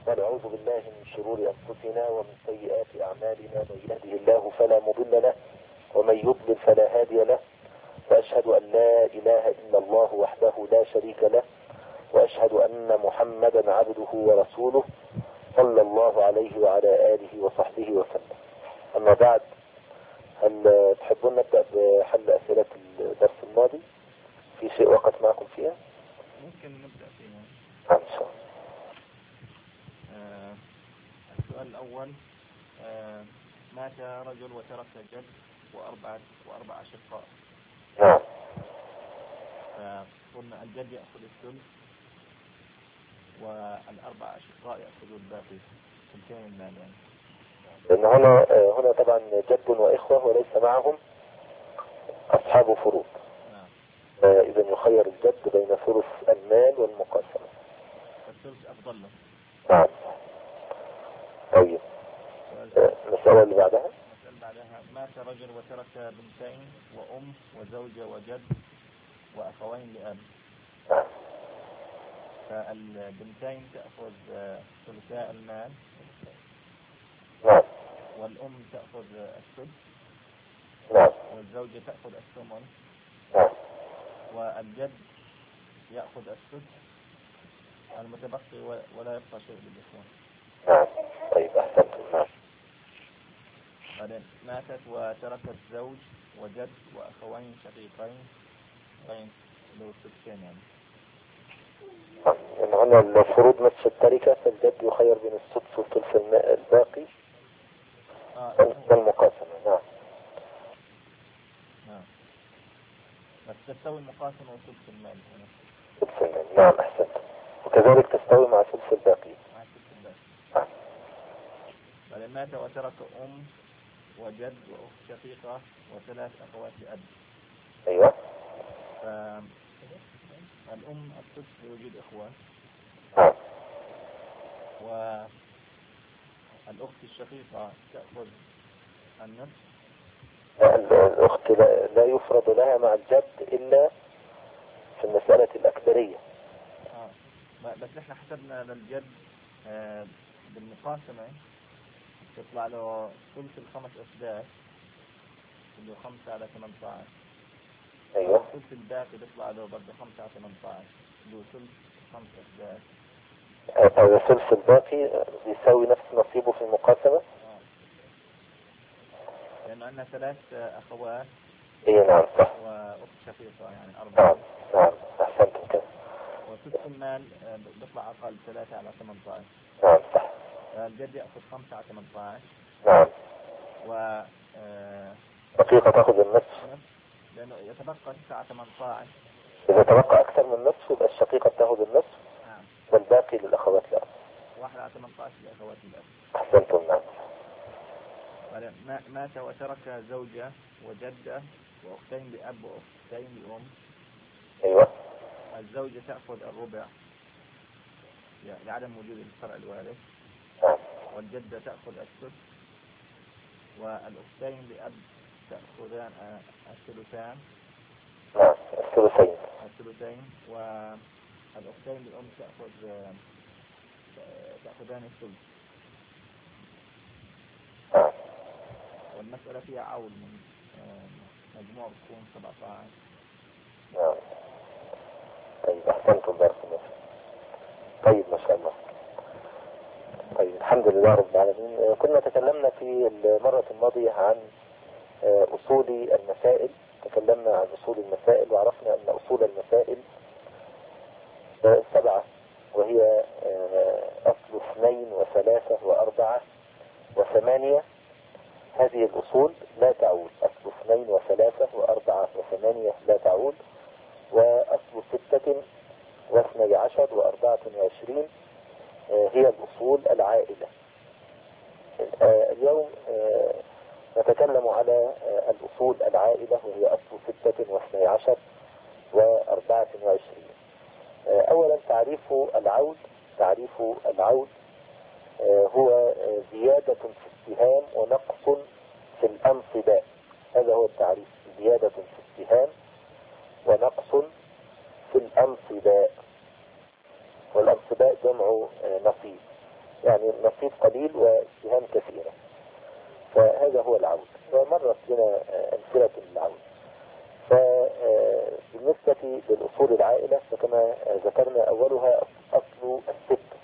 ونعوذ بالله من شرور أنفسنا ومن سيئات أعمالنا، من يهده الله فلا مضل له ومن يضلل فلا هادي له، وأشهد أن لا إله إلا الله وحده لا شريك له، وأشهد أن محمدا عبده ورسوله صلى الله عليه وعلى آله وصحبه وسلم. أما بعد، هل تحبون نبدأ بحل أسئلة الدرس الماضي؟ في شيء وقت معكم فيها؟ ممكن نبدأ فيها إن شاء الله. السؤال الأول: مات رجل وترك جد وأربع أشقاء. نعم. قلنا الجد يأخذ الثلث والأربع أشقاء يأخذوا الباقي، ثلثين المال يعني. لأن هنا طبعا جد وإخوة وليس معهم أصحاب فروض. نعم. إذا يخير الجد بين ثلث المال والمقاسمة. الثلث أفضل له. نعم. طيب. المسألة اللي بعدها: مات رجل وترك بنتين وأم وزوجة وجد وأخوين لأب. نعم. فالبنتين تأخذ ثلثاء المال. نعم. والأم تأخذ السدس. نعم. والزوجة تأخذ الثمن. نعم. والجد يأخذ السدس المتبقي ولا يبقى شيء للإخوان. نعم. طيب، أحسنتم. نعم. بعدين ماتت وتركت زوج وجد وأخوين شقيقين غين له سدسين يعني. إن هنا الفروض نصف التركة، فالجد يخير بين السدس والثلث الباقي والمقاسمة. نعم. نعم. بس تستوي المقاسمة وثلث المال هنا. ثلث المال. نعم، أحسنت. وكذلك تستوي مع ثلث الباقي. مع ثلث الباقي. نعم. بعدين مات وترك أم وجد وأخت شقيقة وثلاث أخوات لأب. أيوة. الأم السدس لوجود إخوان. نعم. والأخت الشقيقة تأخذ النصف. الأخت لا يفرض لها مع الجد إلا في المسألة الأكبرية. بس نحن حسبنا للجد بالمقاسمة تطلع له ثلث الخمس أسداس اللي هو 5 على 18. أيوة. ثلث الباقي بيطلع له برضه 5 على 18 اللي هو ثلث 5 أسداس. ثلث الباقي يساوي نفس نصيبه في المقاسمة. لأن عندنا 3 أخوات. إيه، نعم، صح. وأخت شقيقة يعني 4. نعم. نعم، أحسنتم كده. وثلث المال بيطلع أقل 3 على 18. نعم، صح. الجد يأخذ 5 على 18. نعم. و دقيقة تأخذ النصف. لأنه يتبقى 9 على 18. إذا تبقى أكثر من النصف يبقى الشقيقة تأخذ النصف. نعم. والباقي للأخوات الأب. 1 على 18 لأخوات الأب. أحسنتم. نعم. مات وترك زوجة وجدة وأختين لأب وأختين لأم. أيوة. الزوجة تأخذ الربع لعدم وجود الفرع الوارث. نعم. والجدة تأخذ السدس. والأختين لأب تأخذان الثلثان. نعم، الثلثين. والأختين للأم تأخذان الثلث. نعم. والمسألة فيها عول من مجموع بتكون 17. نعم. طيب، أحسنتم. بارك الله. طيب، ما شاء الله. طيب، الحمد لله رب العالمين. كنا تكلمنا في المرة الماضية عن أصول المسائل. تكلمنا عن أصول المسائل وعرفنا أن أصول المسائل 7، وهي أصل 2 و3 و4 و8. هذه الأصول لا تعود. أصل 2 و3 و4 و8 لا تعود. وأصل 6 و12 و24 هي الأصول العائلة. اليوم نتكلم على الأصول العائلة، وهي أصل 6 و12 و24. أولا تعريف العود هو زيادة في السهام ونقص في الأنصباء. هذا هو التعريف: زيادة في السهام ونقص في الأنصباء. والأنصباء جمع نصيب. يعني نصيب قليل وسهام كثيرة. فهذا هو العود. ومرت لنا أمثلة للعود. فبالنسبة للأصول العائلة فكما ذكرنا أولها أصل الستة،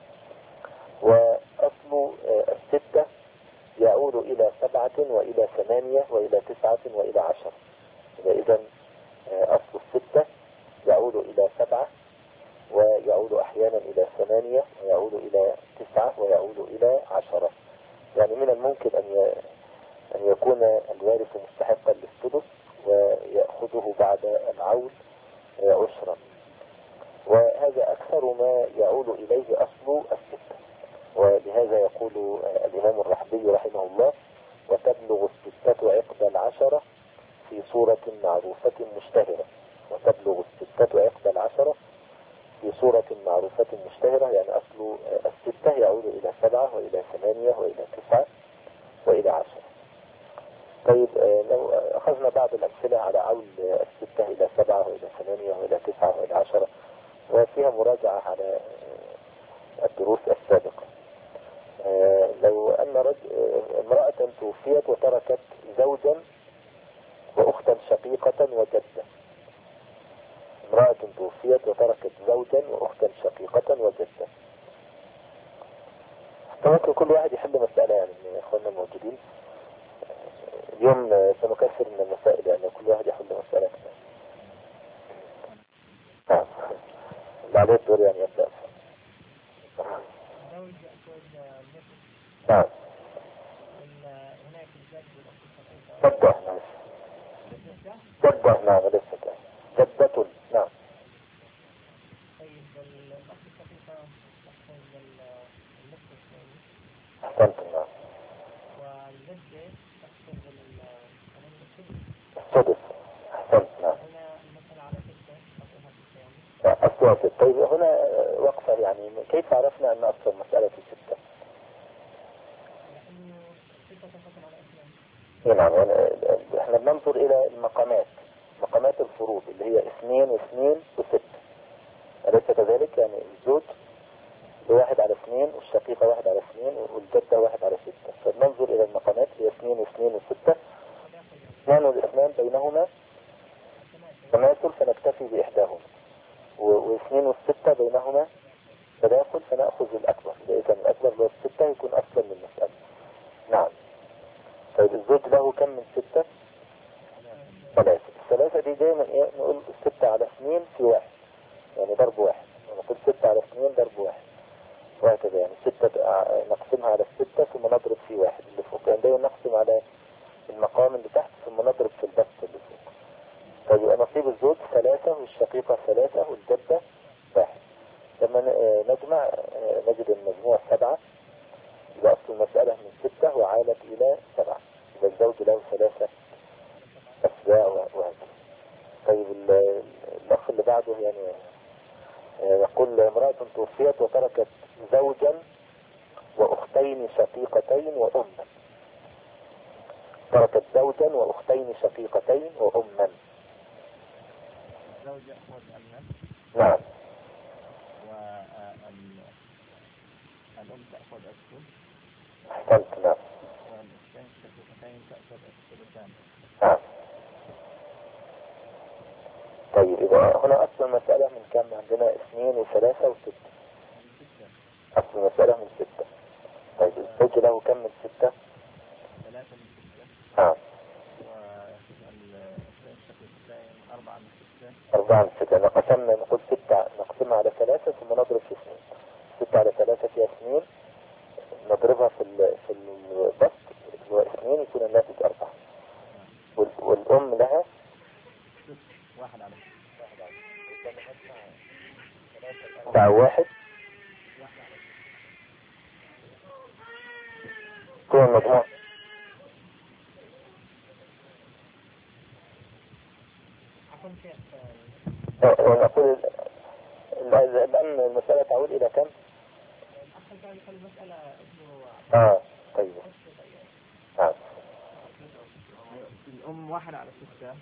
وأصل الستة يعود إلى 7 وإلى 8 وإلى 9 وإلى 10. إذا أصل الستة يعود إلى 7 ويعود أحيانا إلى 8 ويعود إلى 9 ويعود إلى 10. يعني من الممكن أن يكون الوارث مستحقا للسدس ويأخذه بعد العول عشرا، وهذا أكثر ما يعود إليه أصل الستة. ولهذا يقول الإمام الرحبي رحمه الله: وتبلغ الستة عقد 10 في صورة معروفة مشتهرة. وتبلغ الستة عقد 10 في صورة معروفة مشتهرة، يعني أصل الستة يعود إلى 7 وإلى 8 وإلى 9 وإلى 10. طيب لو أخذنا بعض الأمثلة على عول الستة إلى 7 وإلى 8 وإلى 9 وإلى 10، وفيها مراجعة على الدروس السابقة. لو أن امرأة توفيت وتركت زوجا وأختا شقيقة وجدة. امرأة توفيت وتركت زوجا وأختا شقيقة وجدة. فممكن كل واحد يحل مسألة، يعني من إخواننا الموجودين اليوم سنكثر من المسائل، يعني كل واحد يحل مسألة. نعم، عليه الدور يعني يبدأ. نعم، جدة. نعم، جدة. نعم، لسه جدة. نعم. أحسنت. نعم. السدس. أحسنت. نعم. أصلها 6. طيب هنا وقفة، يعني كيف عرفنا أن أصل المسألة 6؟ نعم، احنا بننظر إلى المقامات، مقامات الفروض اللي هي 2 و2 و6، أليس كذلك؟ يعني الزوج بواحد على 2 والشقيقة 1 على 2 والجدة 1 على 6. فبننظر إلى المقامات هي 2 و2 و6. 2 والإثنان بينهما تماثل فنكتفي بإحداهما، و2 والستة بينهما تداخل فنأخذ الأكبر. إذا الأكبر لو 6 يكون أصلا للمسألة. نعم. طيب الزوج له كم من 6؟ 3. الثلاثة دي دايما نقول 6 على 2 في 1، يعني ضرب 1. ونقول 6 على 2 ضرب 1، وهكذا. يعني 6 نقسمها على 6 ثم نضرب في 1 اللي فوق. يعني دايما نقسم على المقام اللي تحت ثم نضرب في البسط اللي فوق. طيب نصيب الزوج 3 والشقيقة 3 والجدة 1. لما نجمع نجد المجموع 7، يبقى أصل المسألة من 6 وعالت إلى 7. يبقى الزوج له 3 أسباع وهكذا. طيب الأخ اللي بعده يعني يقول: امرأة توفيت وتركت زوجا وأختين شقيقتين وأما. تركت زوجا وأختين شقيقتين وأما. الزوج يأخذ النصف. نعم. والأم تأخذ الثلث. أحسنت. نعم. والأختين الشقيقتين تأخذ الثلثان. نعم. طيب إذا هنا أصل المسألة من كم عندنا؟ 2 و3 و6. أصل المسألة من 6. طيب الزوج له كم من 6؟ 3 من 6. نعم. والأختين الشقيقتين 4 من 6. 4 من 6. قسمنا نقول 6 نقسمها على 3 ثم نضرب في 2. 6 على 3 فيها 2، نضربها في البسط اللي هو 2 يكون الناتج 4. والأم لها 1 على 7 1 كل المجموع. نقول الآن المسألة تعود إلى كم؟ طيب. الأم 1 على 6.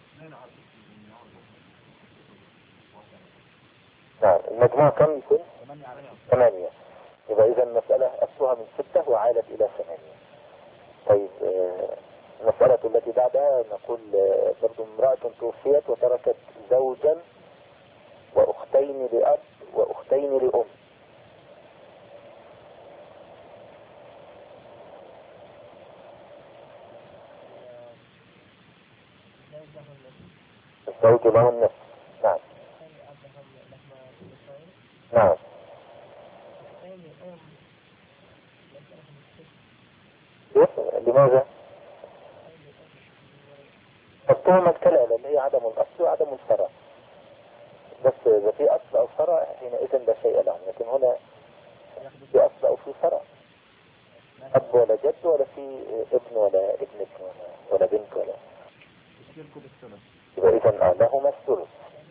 نعم. المجموع كم يكون؟ 8 على 6. 8. يبقى إذا المسألة أصلها من 6 وعادت إلى 8. طيب المسألة التي بعدها نقول برضو امرأة توفيت وتركت زوجا وأختين لأب وأختين لأم. الزوج له النصف. نعم نعم. لماذا؟ التهمة كالعلة اللي هي عدم الأصل وعدم الفرع، بس إذا في أصل أو فرع حينئذ لا شيء لهم، لكن هنا في أصل أو في فرع، أب ولا جد ولا في ابن ولا ابنة ولا بنت ولا، يبقى إذن لهما الثلث.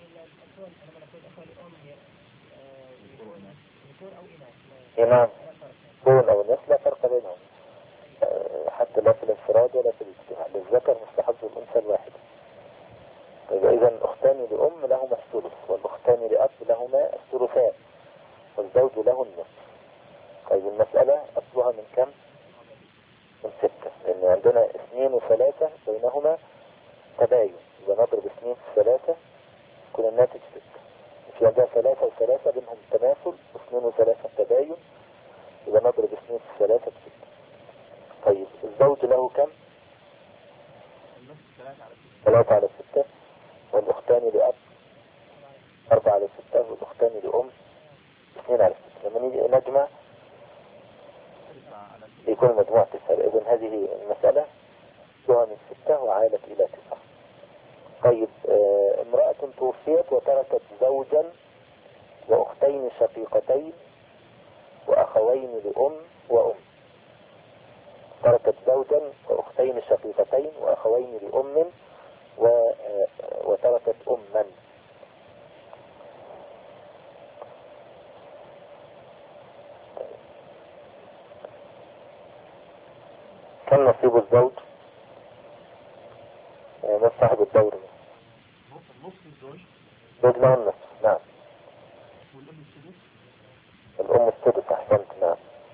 نعم كون أو الناس لا فرق بينهم، حتى لا في الانفراد ولا في الاجتماع، للذكر مثل حظ الأنثى الواحدة. يبقى إذن أختان لأم لهما الثلث، والأختان لأب لهما الثلثان، والزوج له النصف. طيب المسألة أصلها من كم؟ من 6، لأن عندنا 2 و3 بينهما تباين، إذا نضرب 2 في 3 يكون الناتج 6. في عندنا 3 و3 بينهم تماثل، 2 و3 تباين، إذا نضرب 2 في 3 ب 6. طيب الزوج له كم؟ 3 على 6، والأختان لأب 4 على 6، والأختان لأم 2 على 6. لما نيجي نجمع يكون مجموع 9. إذن هذه المسألة سوى من 6 وعادت إلى 9. طيب امرأة توفيت وتركت زوجا وأختين شقيقتين وأخوين لأم وأم. تركت زوجا وأختين شقيقتين وأخوين لأم وتركت أما. كم نصيب الزوج؟ من صاحب الدور؟ نص الزوج. زوج له النصف. نعم. والأم السدس. الأم السدس. أحسنت. نعم.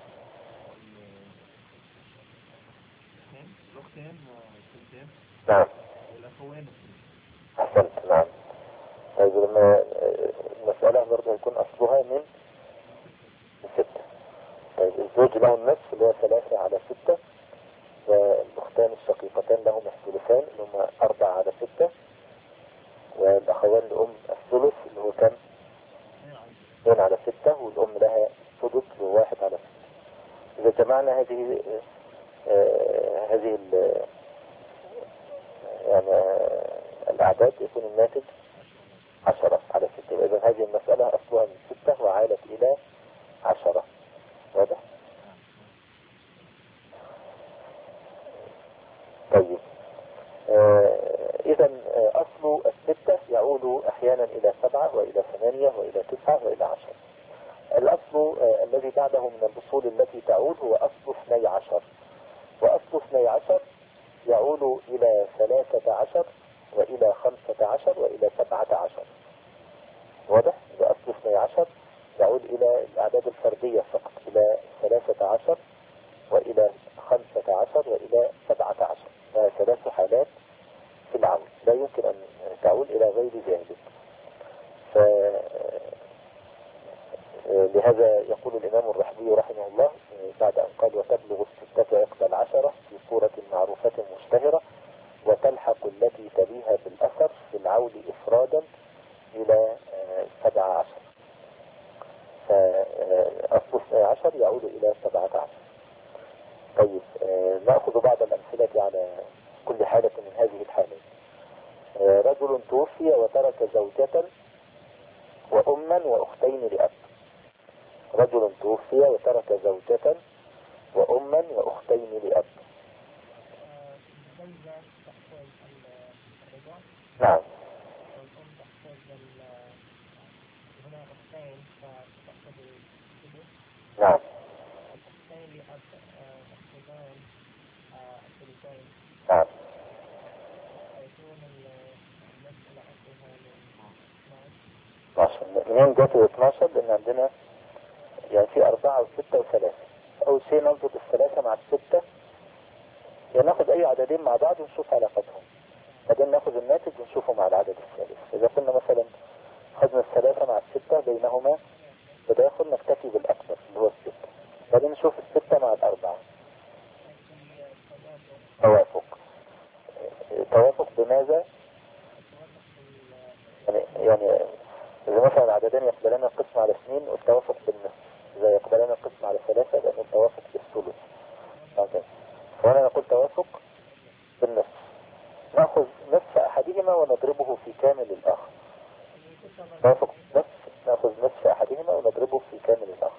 الأختين والثلثين. نعم. والأخوين. أحسنت. نعم. طيب لما المسألة برضه يكون أصلها من 6. طيب الزوج له النصف اللي هو 3 على 6، والأختان الشقيقتان لهم الثلثان اللي هم 4 على 6، والأخوان لأم الثلث اللي هو كم؟ 2 على 6، والأم لها السدس اللي هو 1 على 6. إذا جمعنا هذه يعني الأعداد يكون الناتج 10 على 6. إذا هذه المسألة أصلها من 6 وعالت إلى 10. واضح؟ طيب إذا أصل 6 يعود أحيانا إلى 7 وإلى 8 وإلى 9 وإلى 10. الأصل الذي بعده من الأصول التي تعود هو أصل 12، وأصل 12 يعود إلى 13 وإلى 15 وإلى 17. واضح؟ أصل 12 يعود إلى الأعداد الفردية فقط، إلى 13 وإلى 15 وإلى 17. 3 حالات في العود، لا يمكن أن تعود إلى غير ذلك. لهذا يقول الإمام الرحبي رحمه الله بعد أن قال وتبلغ 6 عقد 10 في صورة معروفة مشتهرة، وتلحق التي تليها بالأثر في العود إفرادا إلى 17. فأصل 12 يعود إلى 17. طيب نأخذ بعض الأمثلة على كل حالة من هذه الحالات. رجل توفي وترك زوجة وأما وأختين لأب. رجل توفي وترك زوجة وأما وأختين لأب. نعم. نعم. نعم. منين جاته 12؟ لأن عندنا يعني في 4 و6 و3. أول شيء نربط الثلاثة مع الستة، يعني ناخد أي عددين مع بعض ونشوف علاقتهم، بعدين ناخد الناتج ونشوفه مع العدد الثالث. إذا كنا مثلا خدنا الثلاثة مع الستة بينهما تداخل نكتفي بالأكبر اللي هو الستة، بعدين نشوف الستة مع الأربعة توافق. توافق بماذا؟ يعني إذا مثلا العددين يقبلان القسم على 2 والتوافق بالنصف، إذا يقبلان القسم على 3 لأن التوافق بالثلث. وأنا نقول توافق بالنصف، نأخذ نصف أحدهما ونضربه في كامل الآخر. توافق نصف، نأخذ نصف أحدهما ونضربه في كامل الآخر.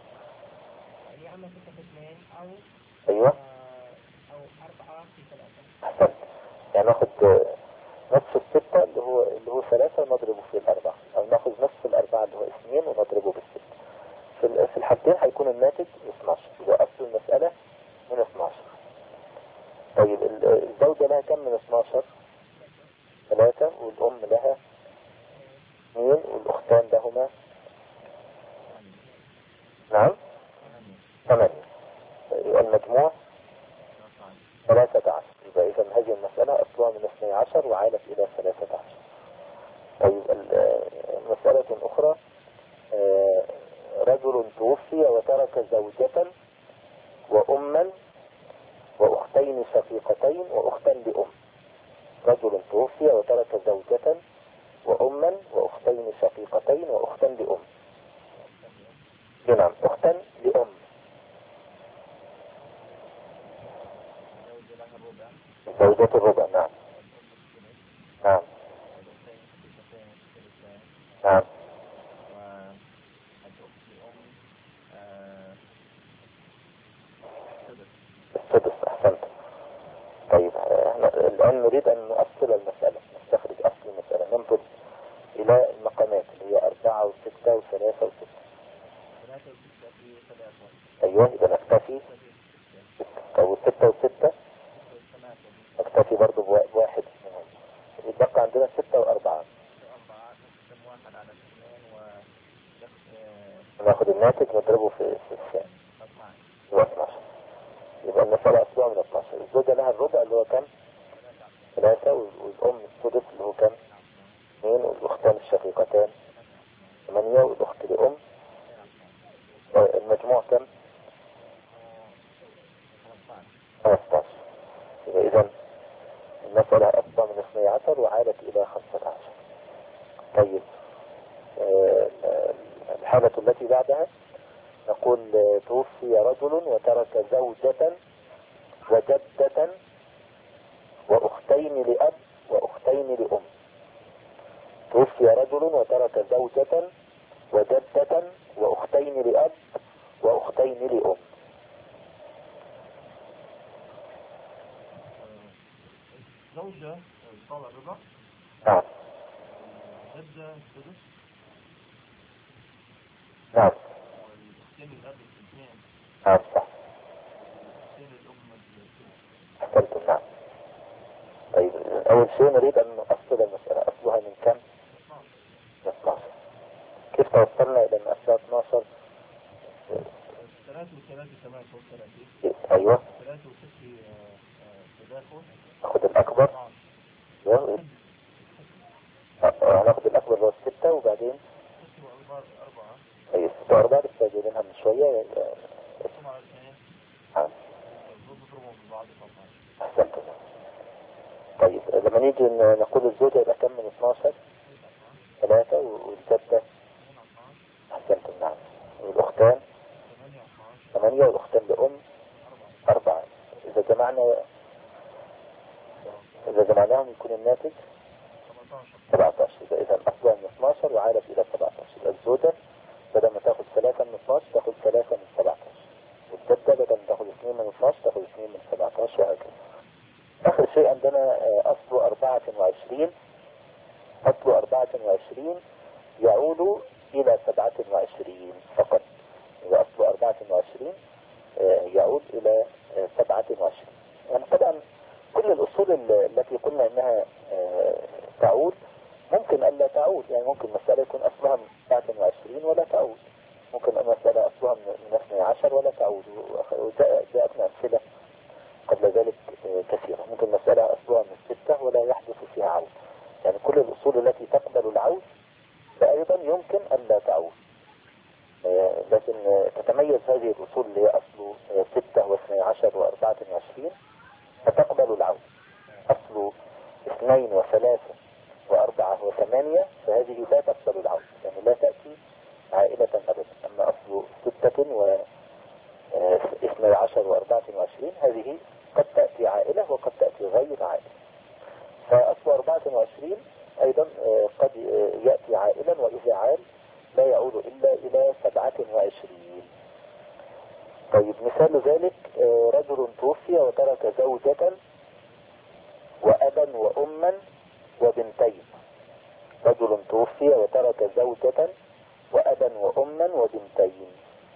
أيوة أو 4 في 3. أحسن. يعني نأخذ نصف الستة اللي هو 3 ونضربه في الأربعة، أو نأخذ نصف الأربعة اللي هو 2 ونضربه بالستة. في الحالتين هيكون الناتج 12، إذا أصل المسألة من 12. طيب الزوجة لها كم من 12؟ 3، والأم لها 2، والأختان لهما نعم 8. المجموع 13. يبقى إذا هذه المسألة أصلها من 12 وعالت إلى 13. طيب مسألة أخرى، رجل توفي وترك زوجة وأما وأختين شقيقتين وأختا لأم. رجل توفي وترك زوجة وأما وأختين شقيقتين وأختا لأم. نعم أختا لأم. زوجة الربع. نعم نعم نعم. السدس. أحسنت. طيب الآن نريد أن نؤصل المسألة، نستخرج أصل المسألة، ننظر إلى المقامات اللي هي 4 و6 و3 و6. أيوة إذا نكتفي. طيب 6 و6 نكتفي برضو بواحد منهم، يتبقى عندنا 6 و4. ناخد الناتج نضربه في الثاني هو 12. يبقى المسألة أصلها من 12. الزوجة لها الربع اللي هو كم؟ 3، والأم السدس اللي هو كم؟ 2، والأختان الشقيقتان 8، والأخت لأم المجموع كم؟ 15. يبقى إذن المسألة أصلا من 12 وعادت إلى 15. طيب الحالة التي بعدها نقول توفي رجل وترك زوجة وجدة وأختين لأب وأختين لأم. توفي رجل وترك زوجة وجدة وأختين لأب وأختين لأم. زوجة طالع الربع. نعم. جدة السدس. نعم. والأختين الأب الاثنين. نعم صح. والأختين الأم أحسنتم. نعم. طيب أول شيء نريد أن نؤصل المسألة، أصلها من كم؟ 12. كيف توصلنا إلى أن أصلها 12؟ 3 و3 كمان فوق 30. أيوة 3 و6 تداخل. أخذ الأكبر. هناخد الأكبر اللي هو 6 وبعدين 6 و4. أي 6 و4 لسه جايبينها من شوية. أحسنتم. طيب لما نيجي نقول الزوجة يبقى كم من 12؟ 3، والجدة أحسنتم. نعم. والأختان 8، والأختان لأم 4. إذا جمعناهم يكون الناتج 17. إذا أصلها من 12 وعادت إلى 17. يبقى الزوجة بدل ما تاخد 3 من 12 تاخد 3 من 17، والجدة بدل ما تاخد 2 من 12 تاخد 2 من 17، وهكذا. آخر شيء عندنا أصل 24. أصل 24 يعود إلى 27 فقط. إذا أصل 24 يعود إلى 27. يعني طبعا كل الأصول التي قلنا إنها تعود ممكن ألا تعود، يعني ممكن مسألة يكون أصلها 27 ولا تعود، ممكن مسألة أصلها من 12 ولا تعود، وجاءتنا أمثلة قبل ذلك كثيرة. ممكن مسألة أصلها من 6 ولا يحدث فيها عود، يعني كل الأصول التي تقبل العود فأيضا يمكن أن لا تعود، لكن تتميز هذه الأصول اللي هي أصل 6 و12 و24 فتقبل العود. أصل 2 و3 و4 و8 فهذه لا تقبل العود، يعني لا تأتي عائلة أبدا. أما أصل 6 و12 و24 هذه قد تأتي عائلة وقد تأتي غير عائلة. فأصل 24 أيضا قد يأتي عائلا، وإذا عال لا يعود إلا إلى 27. طيب مثال ذلك رجل توفي وترك زوجة وأبا وأما وبنتين. رجل توفي وترك زوجة وأبا وأما وبنتين.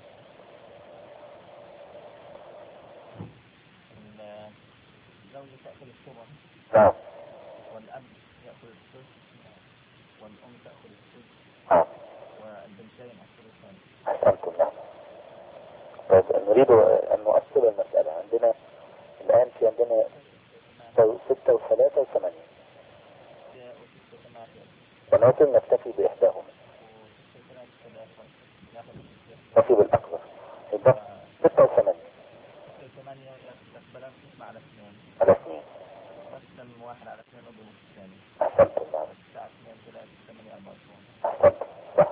الزوجة تأكل الثمن، نعم، والأب يأكل الثلث، والأم تأكل الثلث، نعم، والبنتين الثلثان. أحسنتم. نعم. طيب نريد أن نؤصل المسألة. عندنا الآن في عندنا 6 و3 و8، ونمكن نكتفي بإحداهما، نكتفي بالأكبر. يبقى 6 و8 يقبلان قسمة على 2 على 2. قسم 1 على 2 أضرب الثاني. أحسنتم. نعم، 9 2 3 8 24. أحسنتم. صح.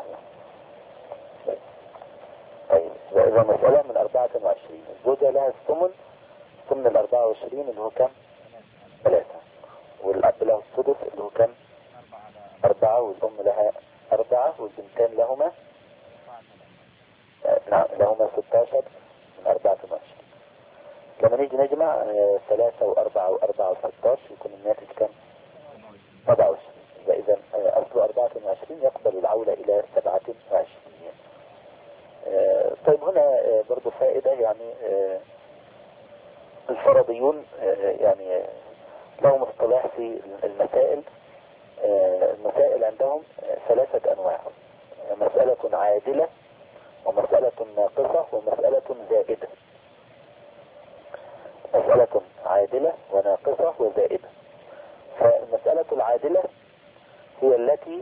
طيب إذا مسألة من 24، الزوجة لها الثمن، ثمن 24 اللي هو كم؟ 3، والأب له السدس اللي هو كم؟ 4، والأم لها 4، والبنتان لهما نعم لهما 16 من 24. لما نيجي نجمع 3 و4 و4 و16 يكون الناتج كم؟ 27. إذا أصل 24 يقبل العولة إلى 27. طيب هنا برضو فائدة، يعني الفرضيون يعني لهم اصطلاح في المسائل. المسائل عندهم 3 أنواع: مسألة عادلة، ومسألة ناقصة، ومسألة زائدة. مسألة عادلة وناقصة وزائدة. فالمسألة العادلة هي التي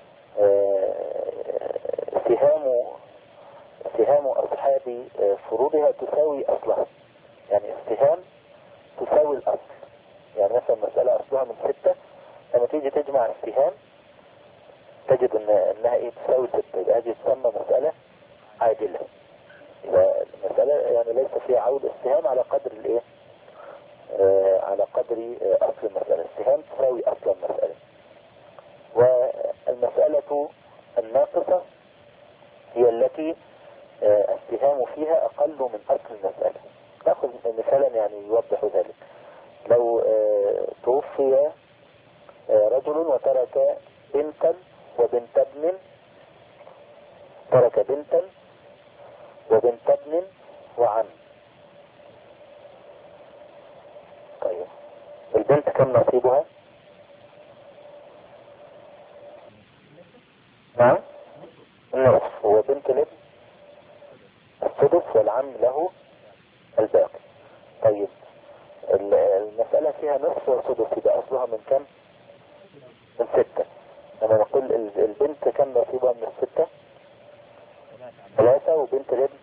سهام أصحاب فروضها تساوي أصلها، يعني السهام تساوي الأصل. يعني مثلا مسألة أصلها من 6، لما تيجي تجمع السهام تجد انها تساوي 6، يبقى هذه تسمى مسألة عادلة. يبقى المسألة يعني ليس فيها عود السهام على قدر الايه على قدر اصل المسألة. السهام تساوي اصل المسألة. والمسألة الناقصة هي التي السهام فيها اقل من اصل المسألة. نأخذ مثالا يعني يوضح ذلك. لو توفي رجل وترك بنتا وبنت ابن، ترك بنتا وبنت ابن وعم. طيب البنت كم نصيبها؟ نعم النصف، وبنت الابن السدس، والعم له الباقي. طيب المسألة فيها نصف وسدس، يبقى أصلها من كم؟ من 6. لما نقول البنت كم نصيبها من 6؟ 3، وبنت الابن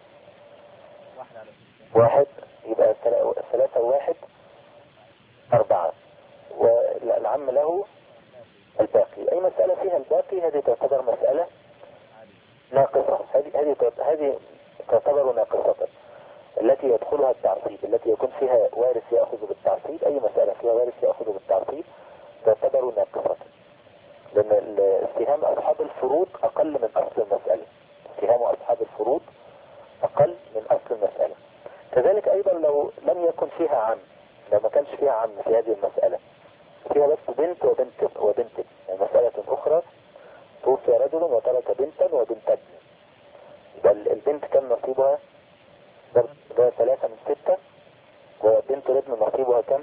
1، يبقى 3 و1 4، والعم له الباقي. أي مسألة فيها الباقي هذه تعتبر مسألة ناقصة. هذه تعتبر ناقصة، التي يدخلها التعصيب، التي يكون فيها وارث يأخذ بالتعصيب. أي مسألة فيها وارث يأخذ بالتعصيب تعتبر ناقصة، لأن السهام أصحاب الفروض أقل من أصل المسألة. سهام أصحاب الفروض أقل من أصل المسألة. كذلك أيضا لو لم يكن فيها عم، لو ما كانش فيها عم في هذه المسألة، فيها بس بنت وبنت يعني مسألة أخرى، توفي رجل وترك بنتا وبنت ابن، يبقى البنت كم نصيبها؟ ده 3 من 6، وبنت الابن نصيبها كم؟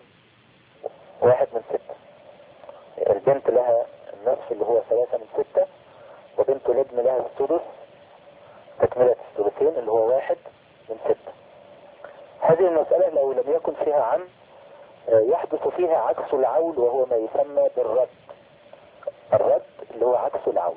1 من 6. البنت لها النصف اللي هو 3 من 6، وبنت الابن لها السدس هذه المسألة لو لم يكن فيها عم يحدث فيها عكس العول، وهو ما يسمى بالرد. الرد اللي هو عكس العول.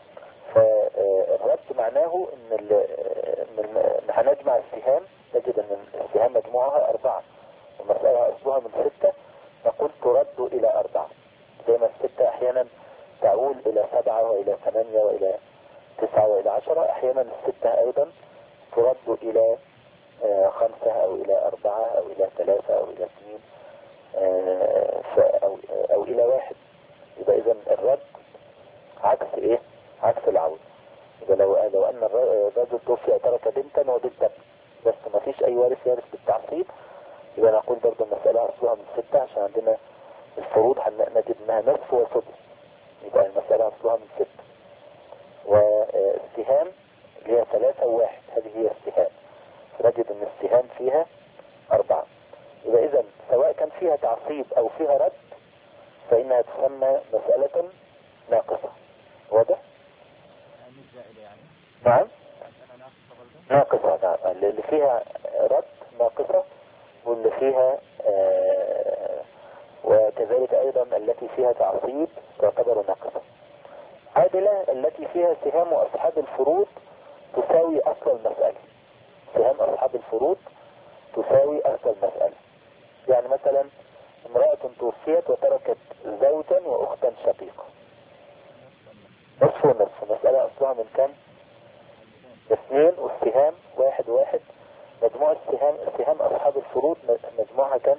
فالرد معناه ان هنجمع السهام، نجد ان السهام مجموعها 4 والمسألة اصلها من 6، نقول ترد الى 4، زي ما الستة احيانا تعول الى 7 والى 8 والى 9 والى 10، احيانا الستة ايضا ترد الى 5 او الى 4 او الى 3 او الى 2 او الى 1. يبقى اذا الرد عكس ايه؟ عكس العود. يبقى لو ان الرجل توفي ترك بنتا وبنتا بس ما فيش اي وارث يرث بالتعصيب، يبقى نقول برضه المسألة اصلها من 6، عشان عندنا الفروض نجد انها نصف وسدس، يبقى المسألة اصلها من 6. والسهام اللي هي 3 و1 هذه هي السهام، فنجد ان السهام فيها 4. يبقى اذا سواء كان فيها تعصيب او فيها رد فانها تسمى مسألة ناقصة. واضح؟ نعم ناقصة. نعم اللي فيها رد ناقصة، واللي فيها وكذلك ايضا التي فيها تعصيب تعتبر ناقصة. عادلة التي فيها سهام اصحاب الفروض تساوي اصل المسألة. سهام اصحاب الفروض تساوي اصل المسألة. يعني مثلا امرأة توفيت وتركت زوجا واختا شقيقة، نصف ونصف، مسألة اصلها من كم؟ 2 والسهام 1 1. مجموع سهام اصحاب الفروض مجموعها كم؟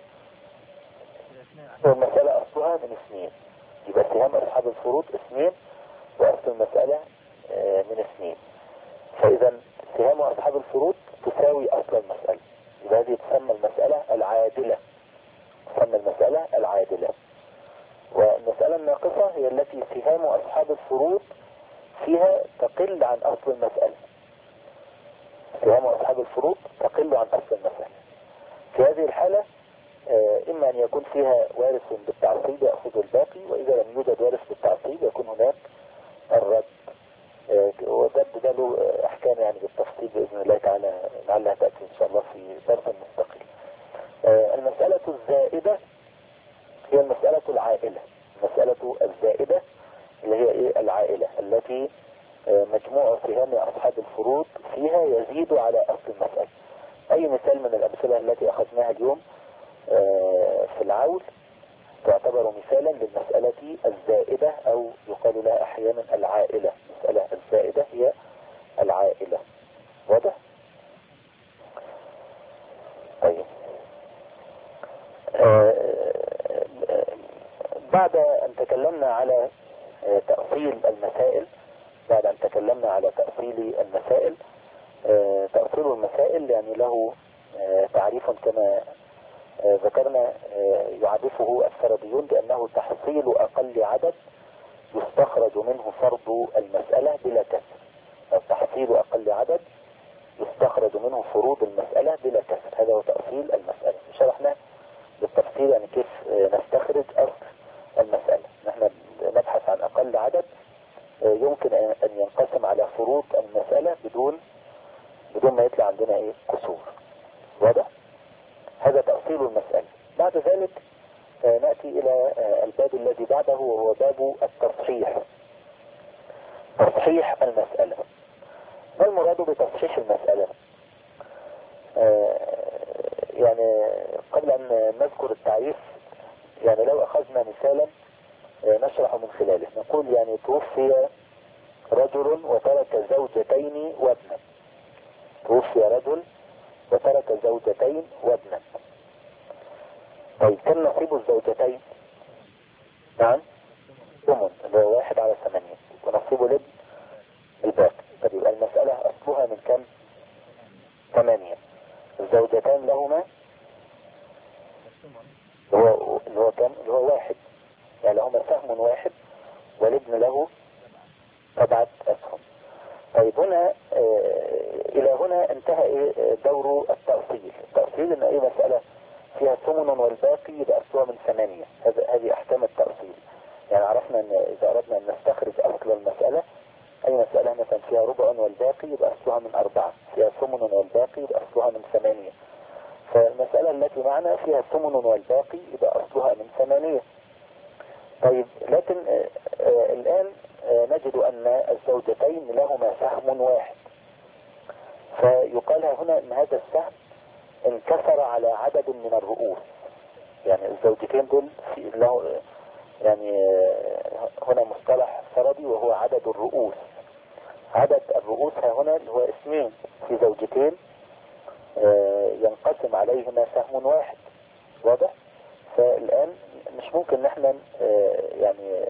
والمسألة اصلها من 2، يبقى سهام اصحاب الفروض 2 واصل المسألة من 2. فاذا سهام اصحاب الفروض تساوي اصل المسألة، يبقى هذه تسمى المسألة العادلة. تسمى المسألة العادلة. والمسألة الناقصة هي التي سهام اصحاب الفروض فيها تقل عن اصل المسألة. سهام اصحاب الفروض تقل عن اصل المسألة. في هذه الحالة اما ان يكون فيها وارث بالتعصيب يأخذ الباقي، واذا لم يوجد وارث بالتعصيب يكون هناك الرد. والرد ده له احكام يعني بالتفصيل باذن الله تعالى، لعلها تأتي ان شاء الله في درس مستقل. المسألة الزائدة هي المسألة العائلة. المسألة الزائدة اللي هي ايه؟ العائلة التي مجموع سهام اصحاب الفروض فيها يزيد على اصل المسألة. اي مثال من الامثلة التي اخذناها اليوم في العول تعتبر مثالا للمسألة الزائدة، او يقال لها احيانا العائلة. المسألة الزائدة هي العائلة. واضح؟ طيب بعد ان تكلمنا على تأصيل المسائل، تأصيل المسائل يعني له تعريف كما ذكرنا يعرفه الفرديون بأنه تحصيل أقل عدد يستخرج منه فرض المسألة بلا كسر. تحصيل أقل عدد يستخرج منه فروض المسألة بلا كسر، هذا هو تأصيل المسألة. شرحنا بالتفصيل يعني كيف نستخرج أصل المسألة. نحن نبحث عن أقل عدد يمكن أن ينقسم على فروض المسألة بدون ما يطلع عندنا ايه؟ كسور. واضح؟ هذا تأصيل المسألة. بعد ذلك نأتي إلى الباب الذي بعده، وهو باب التصحيح. تصحيح المسألة. ما المراد بتصحيح المسألة؟ يعني قبل أن نذكر التعريف، يعني لو أخذنا مثالا نشرح من خلاله، نقول يعني توفي رجل وترك زوجتين وابنا. توفي رجل وترك زوجتين وابنا. طيب كم نصيب الزوجتين؟ نعم 8، اللي هو 1/8، ونصيب الابن الباقي. طيب يبقى المسألة أصلها من كم؟ 8. الزوجتان لهما اللي هو كم؟ اللي هو 1، يعني لهما سهم 1 والابن له 7 أسهم. طيب هنا إلى هنا انتهى إيه دور التأصيل. التأصيل إن أي مسألة فيها ثمن والباقي يبقى أصلها من 8. هذه أحكام التأصيل. يعني عرفنا أن إذا أردنا أن نستخرج أصل المسألة، أي مسألة مثلا فيها ربع والباقي يبقى أصلها من 4، فيها ثمن والباقي يبقى أصلها من 8. فالمسألة التي معنا فيها الثمن والباقي يبقى أصلها من 8. طيب لكن الآن نجد أن الزوجتين لهما سهم واحد، فيقال هنا أن هذا السهم انكسر على عدد من الرؤوس. يعني الزوجتين دول في له يعني هنا مصطلح فردي وهو عدد الرؤوس. عدد الرؤوس هنا اللي هو 2 في زوجتين ينقسم عليهما سهم واحد. واضح؟ فالآن مش ممكن ان احنا يعني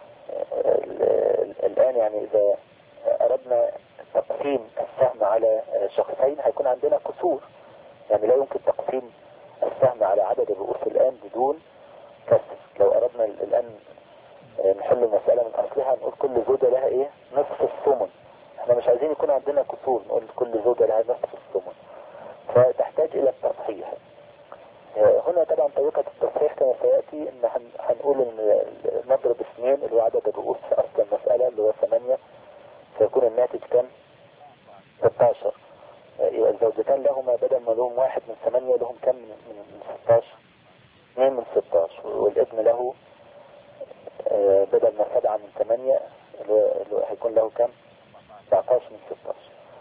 الآن يعني إذا أردنا تقسيم السهم على شخصين هيكون عندنا كسور. يعني لا يمكن تقسيم السهم على عدد الرؤوس الآن بدون كسر. لو أردنا الآن نحل المسألة من أصلها نقول كل زوجة لها إيه؟ نصف الثمن. احنا مش عايزين يكون عندنا كسور، نقول كل زوجة لها نصف الثمن، فتحتاج إلى التصحيح. هنا طبعا طريقة التصحيح كما سيأتي ان هنقول ان نضرب 2 اللي هو عدد الرؤوس في اصل المسألة اللي هو 8، فيكون الناتج كم؟ 16. يبقى الزوجتان لهما بدل ما لهم 1 من 8 لهم كم من 16؟ 2 من 16. والابن له بدل ما 7 من 8 اللي هيكون له كم؟ 19 من 16.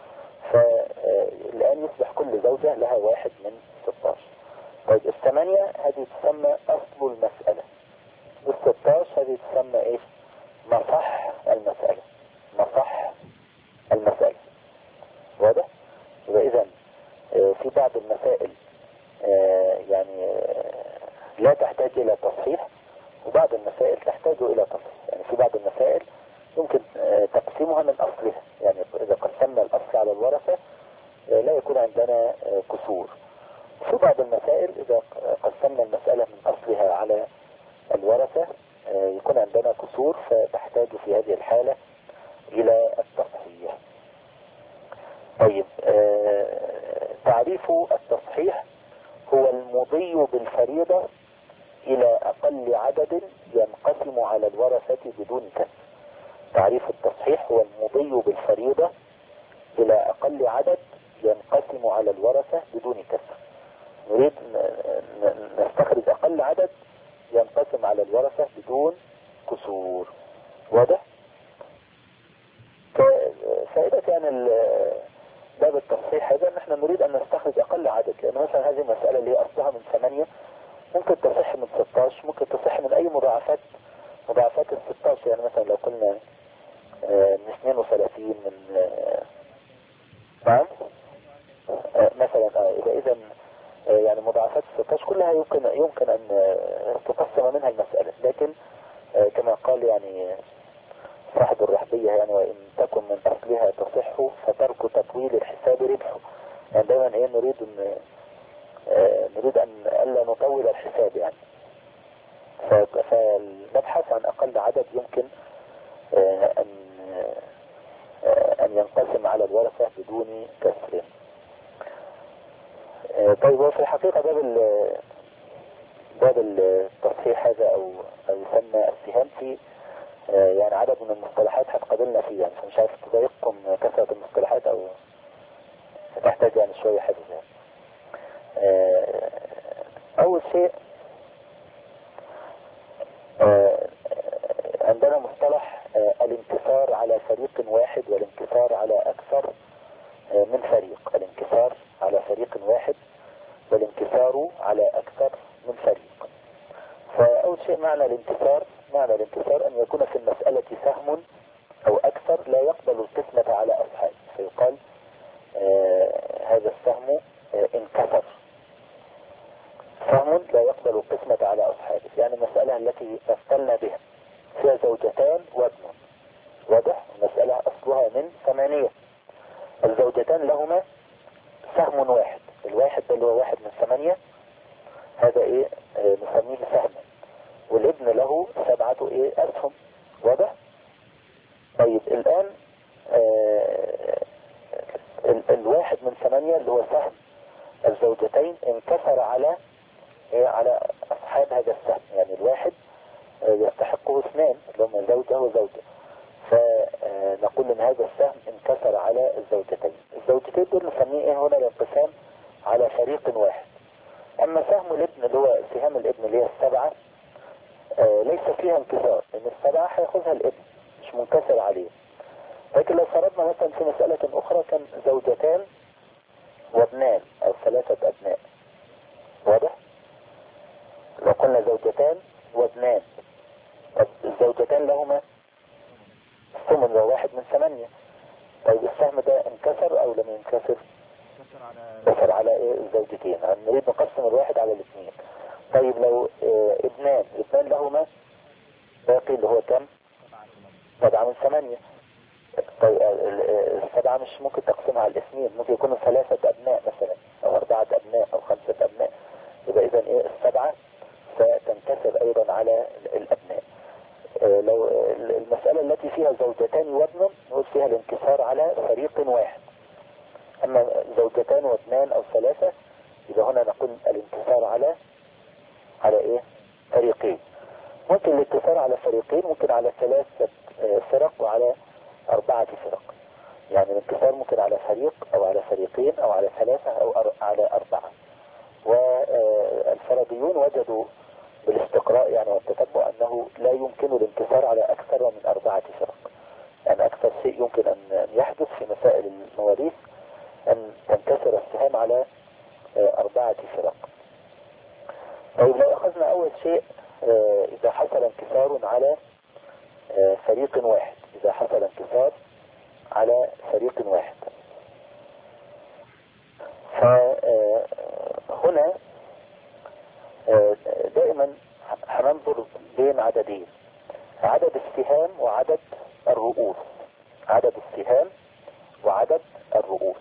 فالآن يصبح كل زوجة لها 1 من 16. طيب 8 هذه تسمى أصل المسألة، وال16 هذه تسمى إيه؟ مصح المسألة. مصح المسألة. واضح؟ يبقى إذن في بعض المسائل يعني لا تحتاج إلى تصحيح، وبعض المسائل تحتاج إلى تصحيح. يعني في بعض المسائل يمكن تقسيمها من أصلها، يعني إذا قسمنا الأصل على الورثة لا يكون عندنا كسور. في بعض المسائل إذا قسمنا المسألة من أصلها على الورثة يكون عندنا كسور، فتحتاج في هذه الحالة إلى التصحيح. طيب تعريف التصحيح هو المضي بالفريضة إلى أقل عدد ينقسم على الورثة بدون كسر. تعريف التصحيح هو المضي بالفريضة إلى أقل عدد ينقسم على الورثة بدون كسر. نريد نستخرج أقل عدد ينقسم على الورثة بدون كسور. واضح؟ فائدة يعني باب التصحيح هذا ان احنا نريد ان نستخرج أقل عدد، لأن مثلا هذه المسألة اللي هي أصلها من 8 ممكن تصح من 16، ممكن تصح من أي مضاعفات ال 16. يعني مثلا لو قلنا من 32 من نعم مثلا يبقى إذا يعني مضاعفات 16 كلها يمكن أن تقسم منها المسألة. لكن كما قال يعني صاحب الرحبية يعني وإن تكن من أصلها تصح فترك تطويل الحساب ربح. يعني دائما نريد أن ألا نطول الحساب يعني، فنبحث عن أقل عدد يمكن أن ينقسم على الورثة بدون كسر. طيب وفي الحقيقة باب التصحيح هذا أو يسمى السهام في يعني عدد من المصطلحات هتقابلنا فيه، يعني فمش عارف تضايقكم كثرة المصطلحات أو تحتاج يعني شوية حفظ يعني. أول شيء عندنا مصطلح الانكسار على فريق واحد والانكسار على أكثر من فريق. الانكسار على فريق واحد والانكسار على أكثر من فريق. فأول شيء معنى الانكسار أن يكون في المسألة سهم أو أكثر لا يقبل القسمة على أصحابه، فيقال هذا السهم انكسر. سهم لا يقبل القسمة على أصحابه، يعني المسألة التي مثلنا بها فيها زوجتان وابن. واضح؟ المسألة أصلها من 8. الزوجتان لهما سهم واحد، الواحد ده اللي هو 1 من 8 هذا ايه نسميه سهما، والابن له 7 أسهم. واضح؟ طيب الآن الواحد من 8 اللي هو سهم الزوجتين انكسر على أصحاب هذا السهم. يعني الواحد يستحقه 2 اللي هم زوجة وزوجة، فنقول ان هذا السهم انكسر على الزوجتين. الزوجتين دول نسميه هنا الانقسام على فريق واحد. اما سهم الابن اللي هو سهام الابن اللي هي السبعة ليس فيها انكسار، لان السبعة هياخذها الابن مش منكسر عليه. لكن لو فرضنا مثلا في مسألة اخرى كان زوجتان وابنان او 3 ابناء، واضح؟ لو قلنا زوجتان وابنان، طب الزوجتان لهما الثمن لو 1 من 8. طيب السهم ده انكسر او لم ينكسر؟ انكسر على ايه؟ الزوجتين. نريد نقسم الواحد على الاثنين. طيب لو ابنان لهما باقي اللي هو كم؟ 7 من 8. طيب السبعة مش ممكن تقسمها على الاثنين، ممكن يكونوا 3 ابناء مثلا او 4 ابناء او 5 ابناء، يبقى اذا ايه السبعة ستنكسر ايضا على الابناء. لو المسألة التي فيها زوجتان وابن نقول فيها الانكسار على فريق واحد. اما زوجتان وابنان او 3 يبقى هنا نقول الانكسار على ايه؟ فريقين. ممكن الانكسار على فريقين، ممكن على 3 فرق وعلى 4 فرق. يعني الانكسار ممكن على فريق او على فريقين او على 3 او على 4. والفرضيون وجدوا بالاستقراء يعني والتتبع انه لا يمكن الانكسار على اكثر من 4 فرق. يعني اكثر شيء يمكن ان يحدث في مسائل المواريث ان تنكسر السهام على 4 فرق. طيب لو اخذنا اول شيء اذا حصل انكسار على فريق واحد، اذا حصل انكسار على فريق واحد، فهنا دائما هننظر بين عددين، عدد السهام وعدد الرؤوس. عدد السهام وعدد الرؤوس.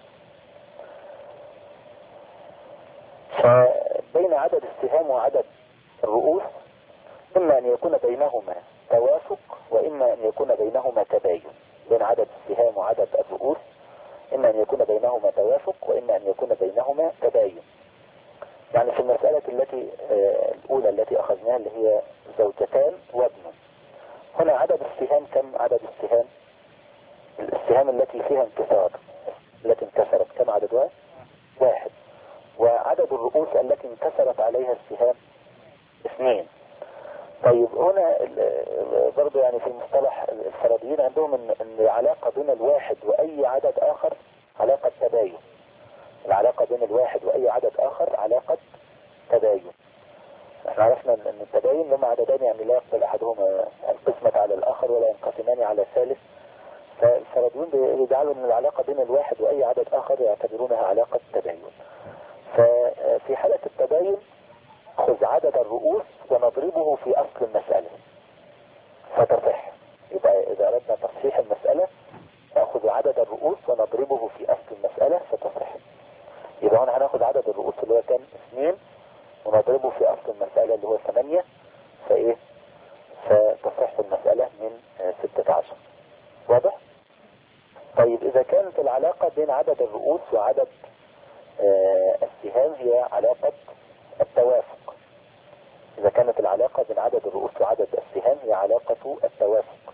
فبين عدد السهام وعدد الرؤوس إما أن يكون بينهما توافق وإما أن يكون بينهما تباين. بين عدد السهام وعدد الرؤوس إما أن يكون بينهما توافق وإما أن يكون بينهما تباين. يعني في المسألة الأولى التي أخذناها اللي هي زوجتان وابن، هنا عدد السهام كم؟ عدد السهام التي فيها انكسار، التي انكسرت كم عددها؟ 1. وعدد الرؤوس التي انكسرت عليها السهام 2. طيب هنا برضو يعني في المصطلح الفرضيين عندهم ان العلاقة بين الواحد واي عدد اخر علاقة تباين. العلاقة بين الواحد واي عدد اخر علاقة تباين. احنا عرفنا ان التباين لما عددان يعني لا يقبل احدهما القسمة على الاخر ولا ينقسمان على الثالث. فالفرضيون بيجعلوا ان العلاقة بين الواحد واي عدد اخر يعتبرونها علاقة تباين. ففي حالة التباين خذ عدد الرؤوس ونضربه في اصل المسألة فتصح. يبقى اذا اردنا تصحيح المسألة نأخذ عدد الرؤوس ونضربه في اصل المسألة فتصح. يبقى هنا هناخذ عدد الرؤوس اللي هو كان 2 ونضربه في اصل المسألة اللي هو 8 فايه فتصح المسألة من 16. واضح؟ طيب اذا كانت العلاقة بين عدد الرؤوس وعدد السهام هي علاقة التوافق. إذا كانت العلاقة بين عدد الرؤوس وعدد السهام هي علاقة التوافق،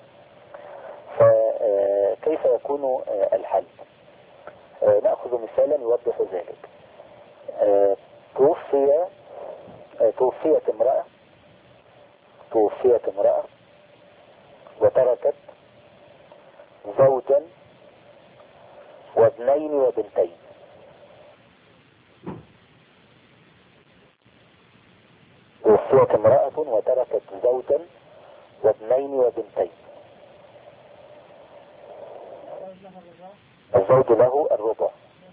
فكيف يكون الحل؟ نأخذ مثالا يوضح ذلك. توفيت امرأة وتركت زوجا وابنين وبنتين. توفيت امرأة وتركت زوجا وابنين وبنتين. الزوج له الربع،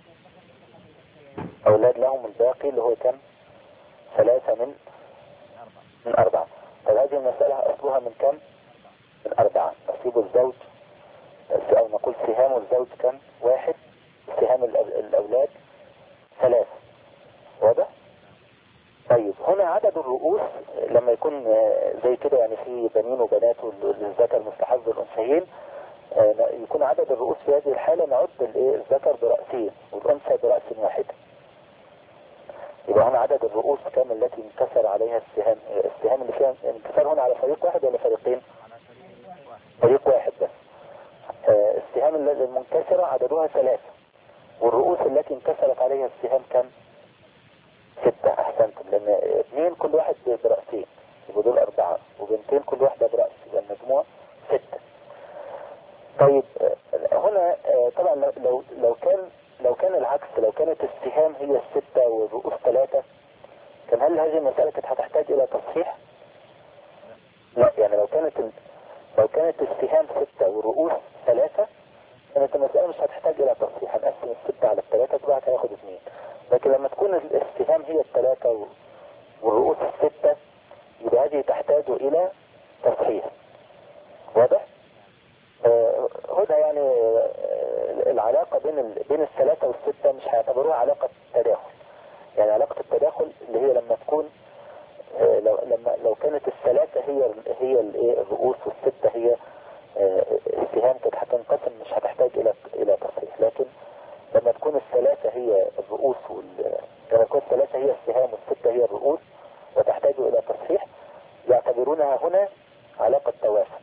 أولاد لهم الباقي اللي هو كم؟ 3 من 4. طيب هذه المسألة أصلها من كم؟ من 4. نصيب الزوج أو نقول سهام الزوج كم؟ 1. سهام الأولاد 3. واضح؟ طيب هنا عدد الرؤوس لما يكون زي كده يعني في بنين وبنات للذكر مثل حظ الأنثيين، يكون عدد الرؤوس في هذه الحالة نعد الذكر برأسين والأنثى برأس واحد. يبقى هنا عدد الرؤوس كم التي انكسر عليها السهام اللي فيها انكسار هنا على فريق واحد ولا فريقين؟ فريق واحد بس. السهام المنكسرة عددها 3 والرؤوس التي انكسرت عليها السهام كم؟ 6. احسنتم، لان 2 كل واحد برأسين يبقوا دول 4، وبنتين كل واحدة برأس يبقى المجموع 6. طيب هنا طبعا لو كان العكس، لو كانت السهام هي 6 والرؤوس 3، كان هل هذه المسألة كانت هتحتاج إلى تصحيح؟ لا، يعني لو كانت السهام 6 والرؤوس 3 كانت المسألة مش هتحتاج إلى تصحيح، هنقسم 6 على 3 كل واحد هياخد 2. لكن لما تكون السهام هي 3 والرؤوس 6 يبقى هذه تحتاج إلى تصحيح. واضح؟ هنا يعني العلاقة بين الثلاثة والستة مش هيعتبروها علاقة تداخل. يعني علاقة التداخل اللي هي لما تكون لو كانت الثلاثة هي الرؤوس والستة هي السهام كانت هتنقسم مش هتحتاج إلى تصحيح. لكن لما تكون الثلاثة هي الرؤوس لما تكون الثلاثة هي السهام والستة هي الرؤوس وتحتاج إلى تصحيح يعتبرونها هنا علاقة توافق.